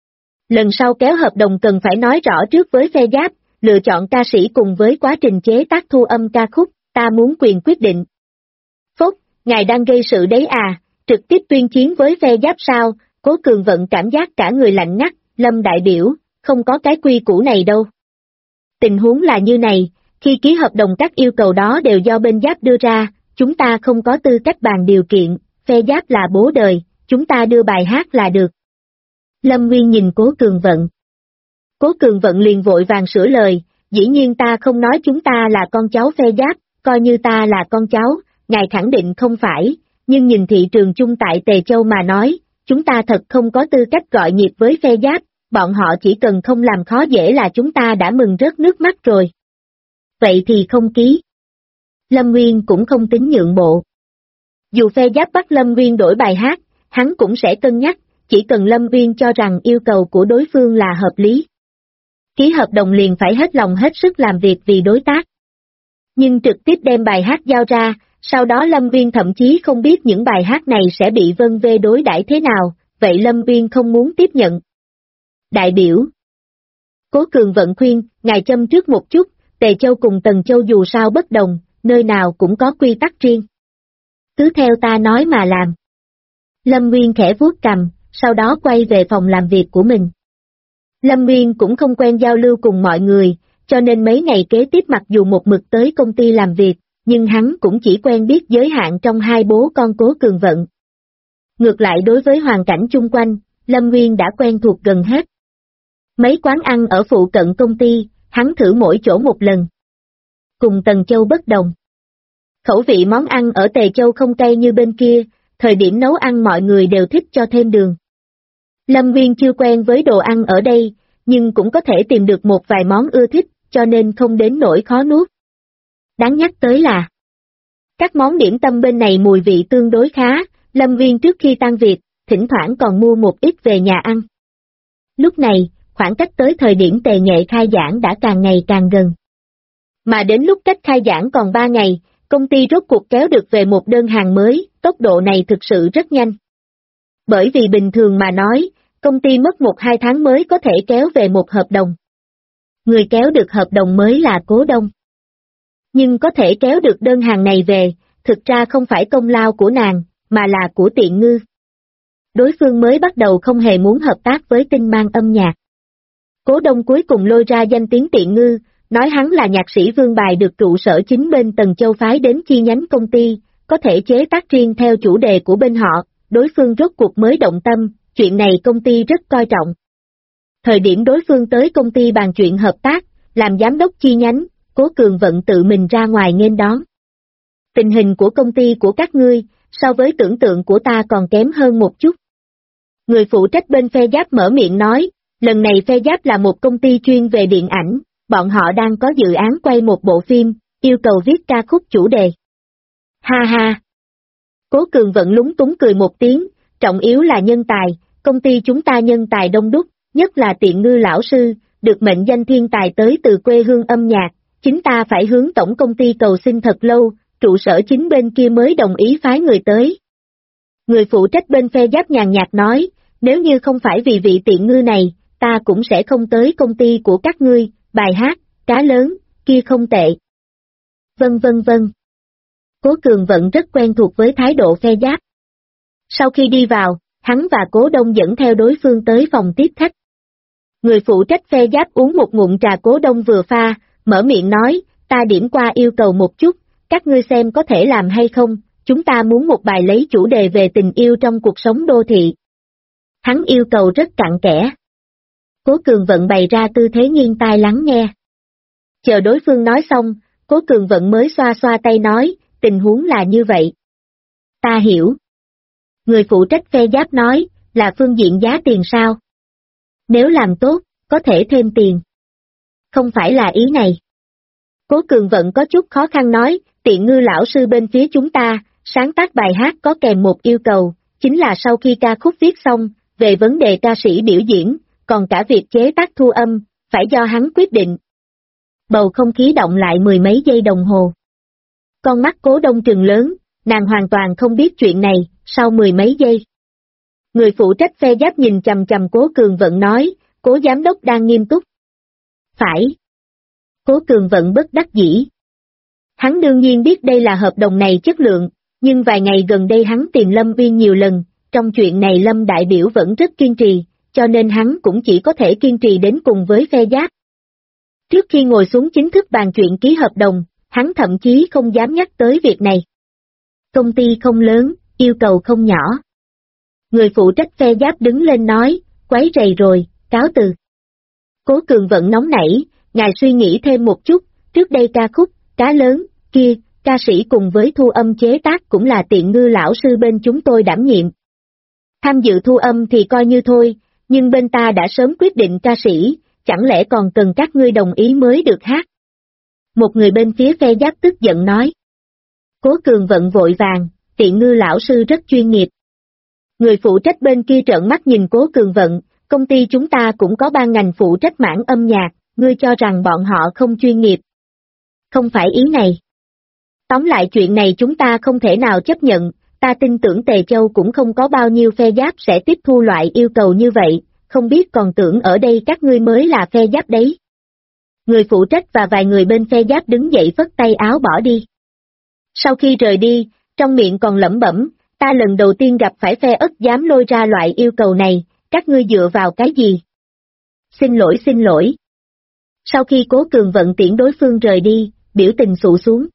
[SPEAKER 2] Lần sau kéo hợp đồng cần phải nói rõ trước với phe giáp, lựa chọn ca sĩ cùng với quá trình chế tác thu âm ca khúc, ta muốn quyền quyết định. Phốt, ngài đang gây sự đấy à, trực tiếp tuyên chiến với phe giáp sao? Cố Cường Vận cảm giác cả người lạnh ngắt, Lâm đại biểu, không có cái quy củ này đâu. Tình huống là như này, khi ký hợp đồng các yêu cầu đó đều do bên giáp đưa ra, chúng ta không có tư cách bàn điều kiện, phe giáp là bố đời, chúng ta đưa bài hát là được. Lâm Nguyên nhìn Cố Cường Vận. Cố Cường Vận liền vội vàng sửa lời, dĩ nhiên ta không nói chúng ta là con cháu phe giáp, coi như ta là con cháu, ngài khẳng định không phải, nhưng nhìn thị trường chung tại Tề Châu mà nói, chúng ta thật không có tư cách gọi nhịp với phe giáp, bọn họ chỉ cần không làm khó dễ là chúng ta đã mừng rớt nước mắt rồi. Vậy thì không ký. Lâm Nguyên cũng không tính nhượng bộ. Dù phe giáp bắt Lâm Nguyên đổi bài hát, hắn cũng sẽ cân nhắc, chỉ cần Lâm Nguyên cho rằng yêu cầu của đối phương là hợp lý. Ký hợp đồng liền phải hết lòng hết sức làm việc vì đối tác. Nhưng trực tiếp đem bài hát giao ra, sau đó Lâm Nguyên thậm chí không biết những bài hát này sẽ bị vân vê đối đãi thế nào, vậy Lâm Nguyên không muốn tiếp nhận. Đại biểu. Cố Cường Vận khuyên, ngài châm trước một chút, Tề Châu cùng Tần Châu dù sao bất đồng, nơi nào cũng có quy tắc riêng. Cứ theo ta nói mà làm. Lâm Nguyên khẽ vuốt cằm, sau đó quay về phòng làm việc của mình. Lâm Nguyên cũng không quen giao lưu cùng mọi người, cho nên mấy ngày kế tiếp mặc dù một mực tới công ty làm việc, nhưng hắn cũng chỉ quen biết giới hạn trong hai bố con Cố Cường Vận. Ngược lại đối với hoàn cảnh chung quanh, Lâm Nguyên đã quen thuộc gần hết. Mấy quán ăn ở phụ cận công ty, hắn thử mỗi chỗ một lần. Cùng Tần Châu bất đồng. Khẩu vị món ăn ở Tề Châu không cay như bên kia, thời điểm nấu ăn mọi người đều thích cho thêm đường. Lâm Nguyên chưa quen với đồ ăn ở đây, nhưng cũng có thể tìm được một vài món ưa thích, cho nên không đến nỗi khó nuốt. Đáng nhắc tới là, các món điểm tâm bên này mùi vị tương đối khá, Lâm Nguyên trước khi tan việc, thỉnh thoảng còn mua một ít về nhà ăn. Lúc này, khoảng cách tới thời điểm Tề Nghệ khai giảng đã càng ngày càng gần. Mà đến lúc cách khai giảng còn 3 ngày, công ty rốt cuộc kéo được về một đơn hàng mới, tốc độ này thực sự rất nhanh. Bởi vì bình thường mà nói, công ty mất 1-2 tháng mới có thể kéo về một hợp đồng. Người kéo được hợp đồng mới là Cố Đông. Nhưng có thể kéo được đơn hàng này về, thực ra không phải công lao của nàng, mà là của Tiện Ngư. Đối phương mới bắt đầu không hề muốn hợp tác với Tinh Mang âm nhạc. Cố Đông cuối cùng lôi ra danh tiếng Tiện Ngư, nói hắn là nhạc sĩ vương bài được trụ sở chính bên Tần Châu phái đến chi nhánh công ty, có thể chế tác riêng theo chủ đề của bên họ, đối phương rốt cuộc mới động tâm, chuyện này công ty rất coi trọng. Thời điểm đối phương tới công ty bàn chuyện hợp tác, làm giám đốc chi nhánh, Cố Cường Vận tự mình ra ngoài nghênh đón. Tình hình của công ty của các ngươi, so với tưởng tượng của ta còn kém hơn một chút. Người phụ trách bên phe giáp mở miệng nói, lần này phe giáp là một công ty chuyên về điện ảnh, bọn họ đang có dự án quay một bộ phim, yêu cầu viết ca khúc chủ đề. Ha ha! Cố Cường Vận lúng túng cười một tiếng, trọng yếu là nhân tài, công ty chúng ta nhân tài đông đúc, nhất là Tiện Ngư lão sư, được mệnh danh thiên tài tới từ quê hương âm nhạc, chính ta phải hướng tổng công ty cầu xin thật lâu, trụ sở chính bên kia mới đồng ý phái người tới. Người phụ trách bên phe giáp nhàn nhạt nói, nếu như không phải vì vị Tiện Ngư này, ta cũng sẽ không tới công ty của các ngươi, bài hát, cá lớn, kia không tệ. Vân vân vân. Cố Cường Vận rất quen thuộc với thái độ phe giáp. Sau khi đi vào, hắn và Cố Đông dẫn theo đối phương tới phòng tiếp khách. Người phụ trách phe giáp uống một ngụm trà Cố Đông vừa pha, mở miệng nói, ta điểm qua yêu cầu một chút, các ngươi xem có thể làm hay không, chúng ta muốn một bài lấy chủ đề về tình yêu trong cuộc sống đô thị. Hắn yêu cầu rất cặn kẽ. Cố Cường Vận bày ra tư thế nghiêng tai lắng nghe. Chờ đối phương nói xong, Cố Cường Vận mới xoa xoa tay nói, tình huống là như vậy. Ta hiểu. Người phụ trách phe giáp nói, là phương diện giá tiền sao? Nếu làm tốt, có thể thêm tiền. Không phải là ý này. Cố Cường Vận có chút khó khăn nói, Tiện Ngư lão sư bên phía chúng ta, sáng tác bài hát có kèm một yêu cầu, chính là sau khi ca khúc viết xong, về vấn đề ca sĩ biểu diễn, còn cả việc chế tác thu âm, phải do hắn quyết định. Bầu không khí động lại 10 mấy giây đồng hồ. Con mắt Cố Đông trừng lớn, nàng hoàn toàn không biết chuyện này, sau 10 mấy giây. Người phụ trách phe giáp nhìn chằm chằm Cố Cường Vận nói, Cố giám đốc đang nghiêm túc. Phải. Cố Cường Vận bất đắc dĩ. Hắn đương nhiên biết đây là hợp đồng này chất lượng, nhưng vài ngày gần đây hắn tìm Lâm Uyên nhiều lần, trong chuyện này Lâm đại biểu vẫn rất kiên trì, cho nên hắn cũng chỉ có thể kiên trì đến cùng với phe giáp. Trước khi ngồi xuống chính thức bàn chuyện ký hợp đồng, hắn thậm chí không dám nhắc tới việc này. Công ty không lớn, yêu cầu không nhỏ. Người phụ trách phe giáp đứng lên nói, quấy rầy rồi, cáo từ. Cố Cường Vận nóng nảy, ngài suy nghĩ thêm một chút, trước đây ca khúc, cá lớn, kia, ca sĩ cùng với thu âm chế tác cũng là Tiện Ngư lão sư bên chúng tôi đảm nhiệm. Tham dự thu âm thì coi như thôi, nhưng bên ta đã sớm quyết định ca sĩ, chẳng lẽ còn cần các ngươi đồng ý mới được hát? Một người bên phía phe giáp tức giận nói. Cố Cường Vận vội vàng, Tiện Ngư lão sư rất chuyên nghiệp. Người phụ trách bên kia trợn mắt nhìn Cố Cường Vận, công ty chúng ta cũng có ban ngành phụ trách mảng âm nhạc, ngươi cho rằng bọn họ không chuyên nghiệp. Không phải ý này. Tóm lại chuyện này chúng ta không thể nào chấp nhận, ta tin tưởng Tề Châu cũng không có bao nhiêu phe giáp sẽ tiếp thu loại yêu cầu như vậy, không biết còn tưởng ở đây các ngươi mới là phe giáp đấy. Người phụ trách và vài người bên phe giáp đứng dậy phất tay áo bỏ đi. Sau khi rời đi, trong miệng còn lẩm bẩm, ta lần đầu tiên gặp phải phe Ất dám lôi ra loại yêu cầu này, các ngươi dựa vào cái gì? Xin lỗi. Sau khi Cố Cường Vận tiễn đối phương rời đi, biểu tình xụ xuống.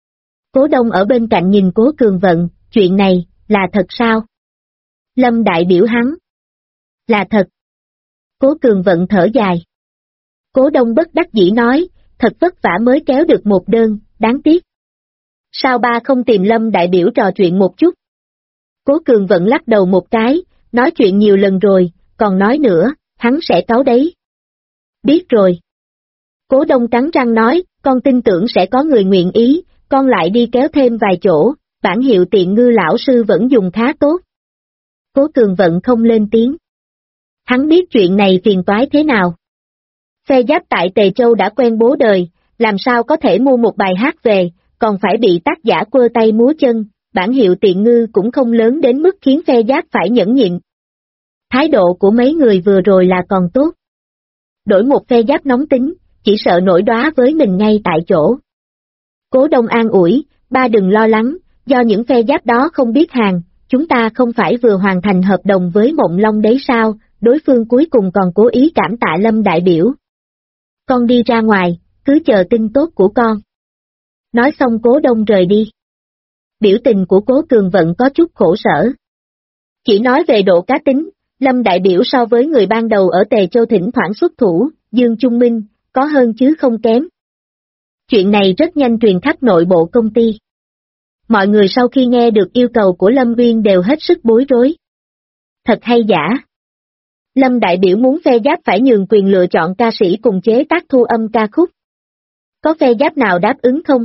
[SPEAKER 2] Cố Đông ở bên cạnh nhìn Cố Cường Vận, chuyện này, là thật sao? Lâm đại biểu hắn. Là thật. Cố Cường Vận thở dài. Cố Đông bất đắc dĩ nói, thật vất vả mới kéo được một đơn, đáng tiếc. Sao ba không tìm Lâm đại biểu trò chuyện một chút? Cố Cường Vận lắc đầu một cái, nói chuyện nhiều lần rồi, còn nói nữa, hắn sẽ cáu đấy. Biết rồi. Cố Đông cắn răng nói, con tin tưởng sẽ có người nguyện ý, con lại đi kéo thêm vài chỗ, bản hiệu Tiện Ngư lão sư vẫn dùng khá tốt. Cố Cường Vận không lên tiếng. Hắn biết chuyện này phiền toái thế nào. Phe giáp tại Tề Châu đã quen bố đời, làm sao có thể mua một bài hát về, còn phải bị tác giả quơ tay múa chân, bản hiệu Tiện Ngư cũng không lớn đến mức khiến phe giáp phải nhẫn nhịn. Thái độ của mấy người vừa rồi là còn tốt. Đổi một phe giáp nóng tính, chỉ sợ nổi đóa với mình ngay tại chỗ. Cố Đông an ủi, ba đừng lo lắng, do những phe giáp đó không biết hàng, chúng ta không phải vừa hoàn thành hợp đồng với Mộng Long đấy sao, đối phương cuối cùng còn cố ý cảm tạ Lâm đại biểu. Con đi ra ngoài, cứ chờ tin tốt của con. Nói xong Cố Đông rời đi. Biểu tình của Cố Cường Vận có chút khổ sở. Chỉ nói về độ cá tính, Lâm đại biểu so với người ban đầu ở Tề Châu thỉnh thoảng xuất thủ, Dương Trung Minh, có hơn chứ không kém. Chuyện này rất nhanh truyền khắp nội bộ công ty. Mọi người sau khi nghe được yêu cầu của Lâm Uyên đều hết sức bối rối. Thật hay giả? Lâm đại biểu muốn phe giáp phải nhường quyền lựa chọn ca sĩ cùng chế tác thu âm ca khúc. Có phe giáp nào đáp ứng không?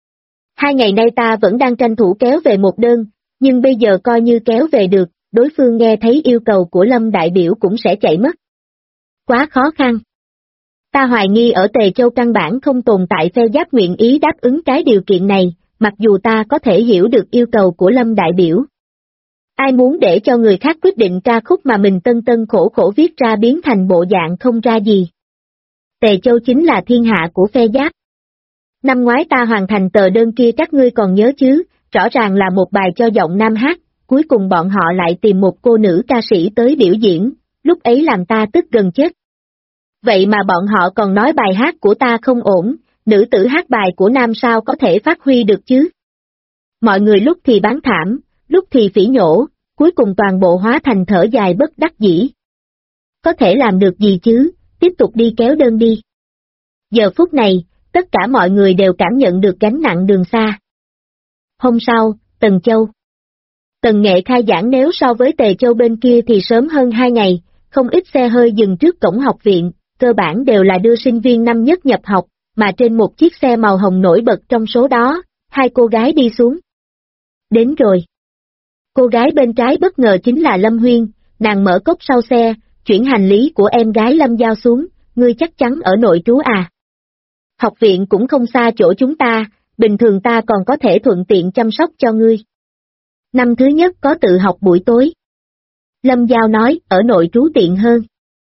[SPEAKER 2] 2 ngày nay ta vẫn đang tranh thủ kéo về một đơn, nhưng bây giờ coi như kéo về được, đối phương nghe thấy yêu cầu của Lâm đại biểu cũng sẽ chạy mất. Quá khó khăn. Ta hoài nghi ở Tề Châu căn bản không tồn tại phe giáp nguyện ý đáp ứng cái điều kiện này, mặc dù ta có thể hiểu được yêu cầu của Lâm đại biểu. Ai muốn để cho người khác quyết định ca khúc mà mình tân khổ khổ viết ra biến thành bộ dạng không ra gì. Tề Châu chính là thiên hạ của phe giáp. Năm ngoái ta hoàn thành tờ đơn kia các ngươi còn nhớ chứ, rõ ràng là một bài cho giọng nam hát, cuối cùng bọn họ lại tìm một cô nữ ca sĩ tới biểu diễn, lúc ấy làm ta tức gần chết. Vậy mà bọn họ còn nói bài hát của ta không ổn, nữ tử hát bài của nam sao có thể phát huy được chứ? Mọi người lúc thì bán thảm, lúc thì phỉ nhổ, cuối cùng toàn bộ hóa thành thở dài bất đắc dĩ. Có thể làm được gì chứ, tiếp tục đi kéo đơn đi. Giờ phút này, tất cả mọi người đều cảm nhận được gánh nặng đường xa. Hôm sau, Tần Châu. Tần Nghệ khai giảng nếu so với Tề Châu bên kia thì sớm hơn 2 ngày, không ít xe hơi dừng trước cổng học viện, cơ bản đều là đưa sinh viên năm nhất nhập học, mà trên một chiếc xe màu hồng nổi bật trong số đó, 2 cô gái đi xuống. Đến rồi. Cô gái bên trái bất ngờ chính là Lâm Huyên, nàng mở cốc sau xe, chuyển hành lý của em gái Lâm Giao xuống, ngươi chắc chắn ở nội trú à? Học viện cũng không xa chỗ chúng ta, bình thường ta còn có thể thuận tiện chăm sóc cho ngươi. Năm thứ nhất có tự học buổi tối. Lâm Giao nói, ở nội trú tiện hơn.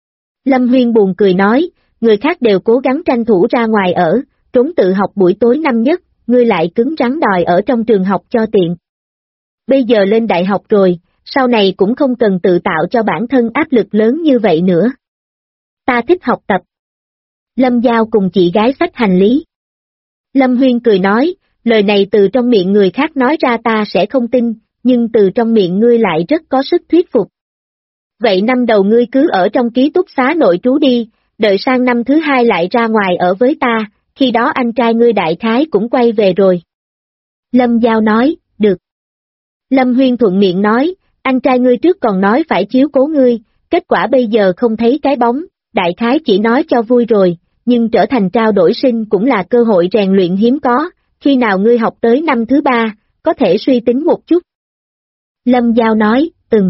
[SPEAKER 2] Lâm Huyên buồn cười nói, người khác đều cố gắng tranh thủ ra ngoài ở, trốn tự học buổi tối năm nhất, ngươi lại cứng rắn đòi ở trong trường học cho tiện. Bây giờ lên đại học rồi, sau này cũng không cần tự tạo cho bản thân áp lực lớn như vậy nữa. Ta thích học tập. Lâm Giao cùng chị gái xách hành lý. Lâm Huyên cười nói, lời này từ trong miệng người khác nói ra ta sẽ không tin, nhưng từ trong miệng ngươi lại rất có sức thuyết phục. Vậy năm đầu ngươi cứ ở trong ký túc xá nội trú đi, đợi sang năm thứ hai lại ra ngoài ở với ta, khi đó anh trai ngươi đại khái cũng quay về rồi. Lâm Giao nói, được. Lâm Huyên thuận miệng nói, anh trai ngươi trước còn nói phải chiếu cố ngươi, kết quả bây giờ không thấy cái bóng, đại khái chỉ nói cho vui rồi, nhưng trở thành trao đổi sinh cũng là cơ hội rèn luyện hiếm có, khi nào ngươi học tới năm thứ ba, có thể suy tính một chút. Lâm Giao nói,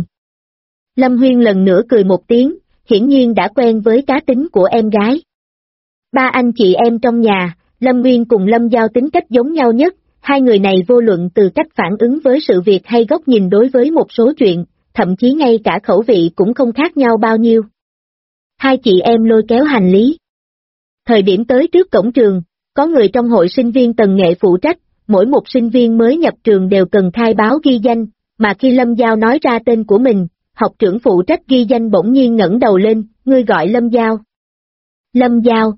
[SPEAKER 2] Lâm Huyên lần nữa cười một tiếng, hiển nhiên đã quen với cá tính của em gái. Ba anh chị em trong nhà, Lâm Huyên cùng Lâm Giao tính cách giống nhau nhất, hai người này vô luận từ cách phản ứng với sự việc hay góc nhìn đối với một số chuyện, thậm chí ngay cả khẩu vị cũng không khác nhau bao nhiêu. Hai chị em lôi kéo hành lý. Thời điểm tới trước cổng trường, có người trong hội sinh viên tần nghệ phụ trách, mỗi một sinh viên mới nhập trường đều cần khai báo ghi danh, mà khi Lâm Giao nói ra tên của mình, học trưởng phụ trách ghi danh bỗng nhiên ngẩng đầu lên, ngươi gọi Lâm Giao. Lâm Giao,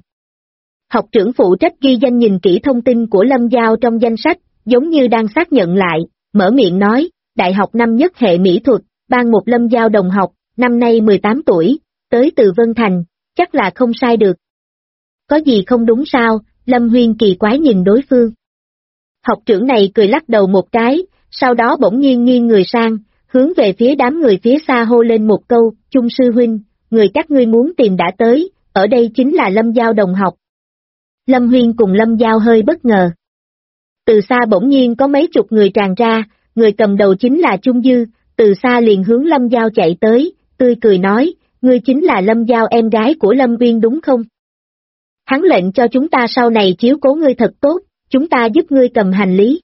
[SPEAKER 2] Học trưởng phụ trách ghi danh nhìn kỹ thông tin của Lâm Giao trong danh sách, giống như đang xác nhận lại, mở miệng nói, đại học năm nhất hệ mỹ thuật, ban một Lâm Giao đồng học, năm nay 18 tuổi, tới từ Vân Thành, chắc là không sai được. Có gì không đúng sao? Lâm Huyên kỳ quái nhìn đối phương. Học trưởng này cười lắc đầu một cái, sau đó bỗng nhiên nghiêng người sang, hướng về phía đám người phía xa hô lên một câu, Chung sư huynh, người các ngươi muốn tìm đã tới, ở đây chính là Lâm Giao đồng học. Lâm Huyên cùng Lâm Giao hơi bất ngờ. Từ xa bỗng nhiên có mấy chục người tràn ra, người cầm đầu chính là Chung Dư, từ xa liền hướng Lâm Giao chạy tới, tươi cười nói, ngươi chính là Lâm Giao em gái của Lâm Uyên đúng không? Hắn lệnh cho chúng ta sau này chiếu cố ngươi thật tốt, chúng ta giúp ngươi cầm hành lý.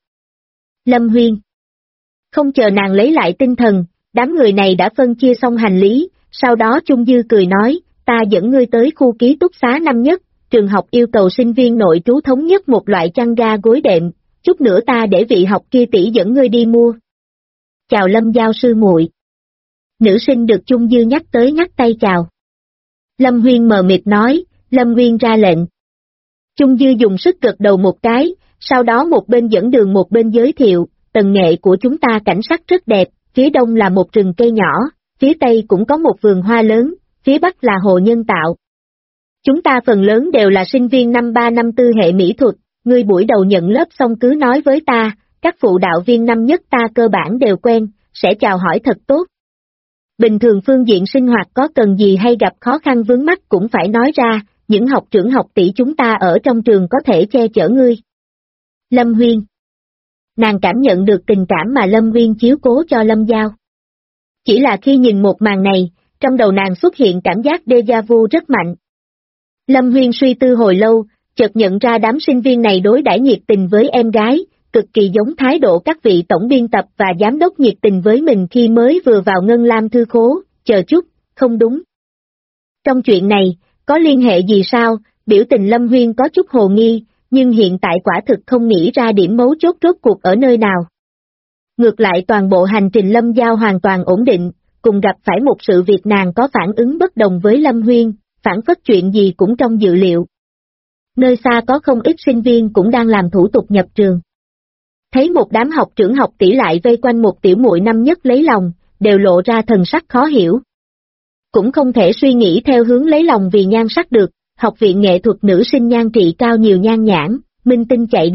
[SPEAKER 2] Lâm Huyên. Không chờ nàng lấy lại tinh thần, đám người này đã phân chia xong hành lý, sau đó Chung Dư cười nói, ta dẫn ngươi tới khu ký túc xá năm nhất, trường học yêu cầu sinh viên nội trú thống nhất một loại chăn ga gối đệm, chút nữa ta để vị học kia tỷ dẫn ngươi đi mua. Chào Lâm Giao sư muội. Nữ sinh được Chung Dư nhắc tới nhắc tay chào. Lâm Huyên mờ mịt nói, Lâm Huyên ra lệnh. Chung Dư dùng sức gật đầu một cái, sau đó một bên dẫn đường một bên giới thiệu, tần nghệ của chúng ta cảnh sắc rất đẹp, phía đông là một rừng cây nhỏ, phía tây cũng có một vườn hoa lớn, phía bắc là hồ nhân tạo. Chúng ta phần lớn đều là sinh viên năm 3 năm 4 hệ mỹ thuật, ngươi buổi đầu nhận lớp xong cứ nói với ta, các phụ đạo viên năm nhất ta cơ bản đều quen, sẽ chào hỏi thật tốt. Bình thường phương diện sinh hoạt có cần gì hay gặp khó khăn vướng mắc cũng phải nói ra, những học trưởng học tỷ chúng ta ở trong trường có thể che chở ngươi. Lâm Huyên. Nàng cảm nhận được tình cảm mà Lâm Huyên chiếu cố cho Lâm Giao. Chỉ là khi nhìn một màn này, trong đầu nàng xuất hiện cảm giác déjà vu rất mạnh. Lâm Huyên suy tư hồi lâu, chợt nhận ra đám sinh viên này đối đãi nhiệt tình với em gái, cực kỳ giống thái độ các vị tổng biên tập và giám đốc nhiệt tình với mình khi mới vừa vào Ngân Lam thư khố, chờ chút, không đúng. Trong chuyện này, có liên hệ gì sao? Biểu tình Lâm Huyên có chút hồ nghi, nhưng hiện tại quả thực không nghĩ ra điểm mấu chốt rốt cuộc ở nơi nào. Ngược lại toàn bộ hành trình Lâm Giao hoàn toàn ổn định, cùng gặp phải một sự việc nàng có phản ứng bất đồng với Lâm Huyên, phản phất chuyện gì cũng trong dự liệu. Nơi xa có không ít sinh viên cũng đang làm thủ tục nhập trường. Thấy một đám học trưởng học tỷ lại vây quanh một tiểu muội năm nhất lấy lòng, đều lộ ra thần sắc khó hiểu. Cũng không thể suy nghĩ theo hướng lấy lòng vì nhan sắc được, học viện nghệ thuật nữ sinh nhan trị cao nhiều nhan nhãn, minh tinh chạy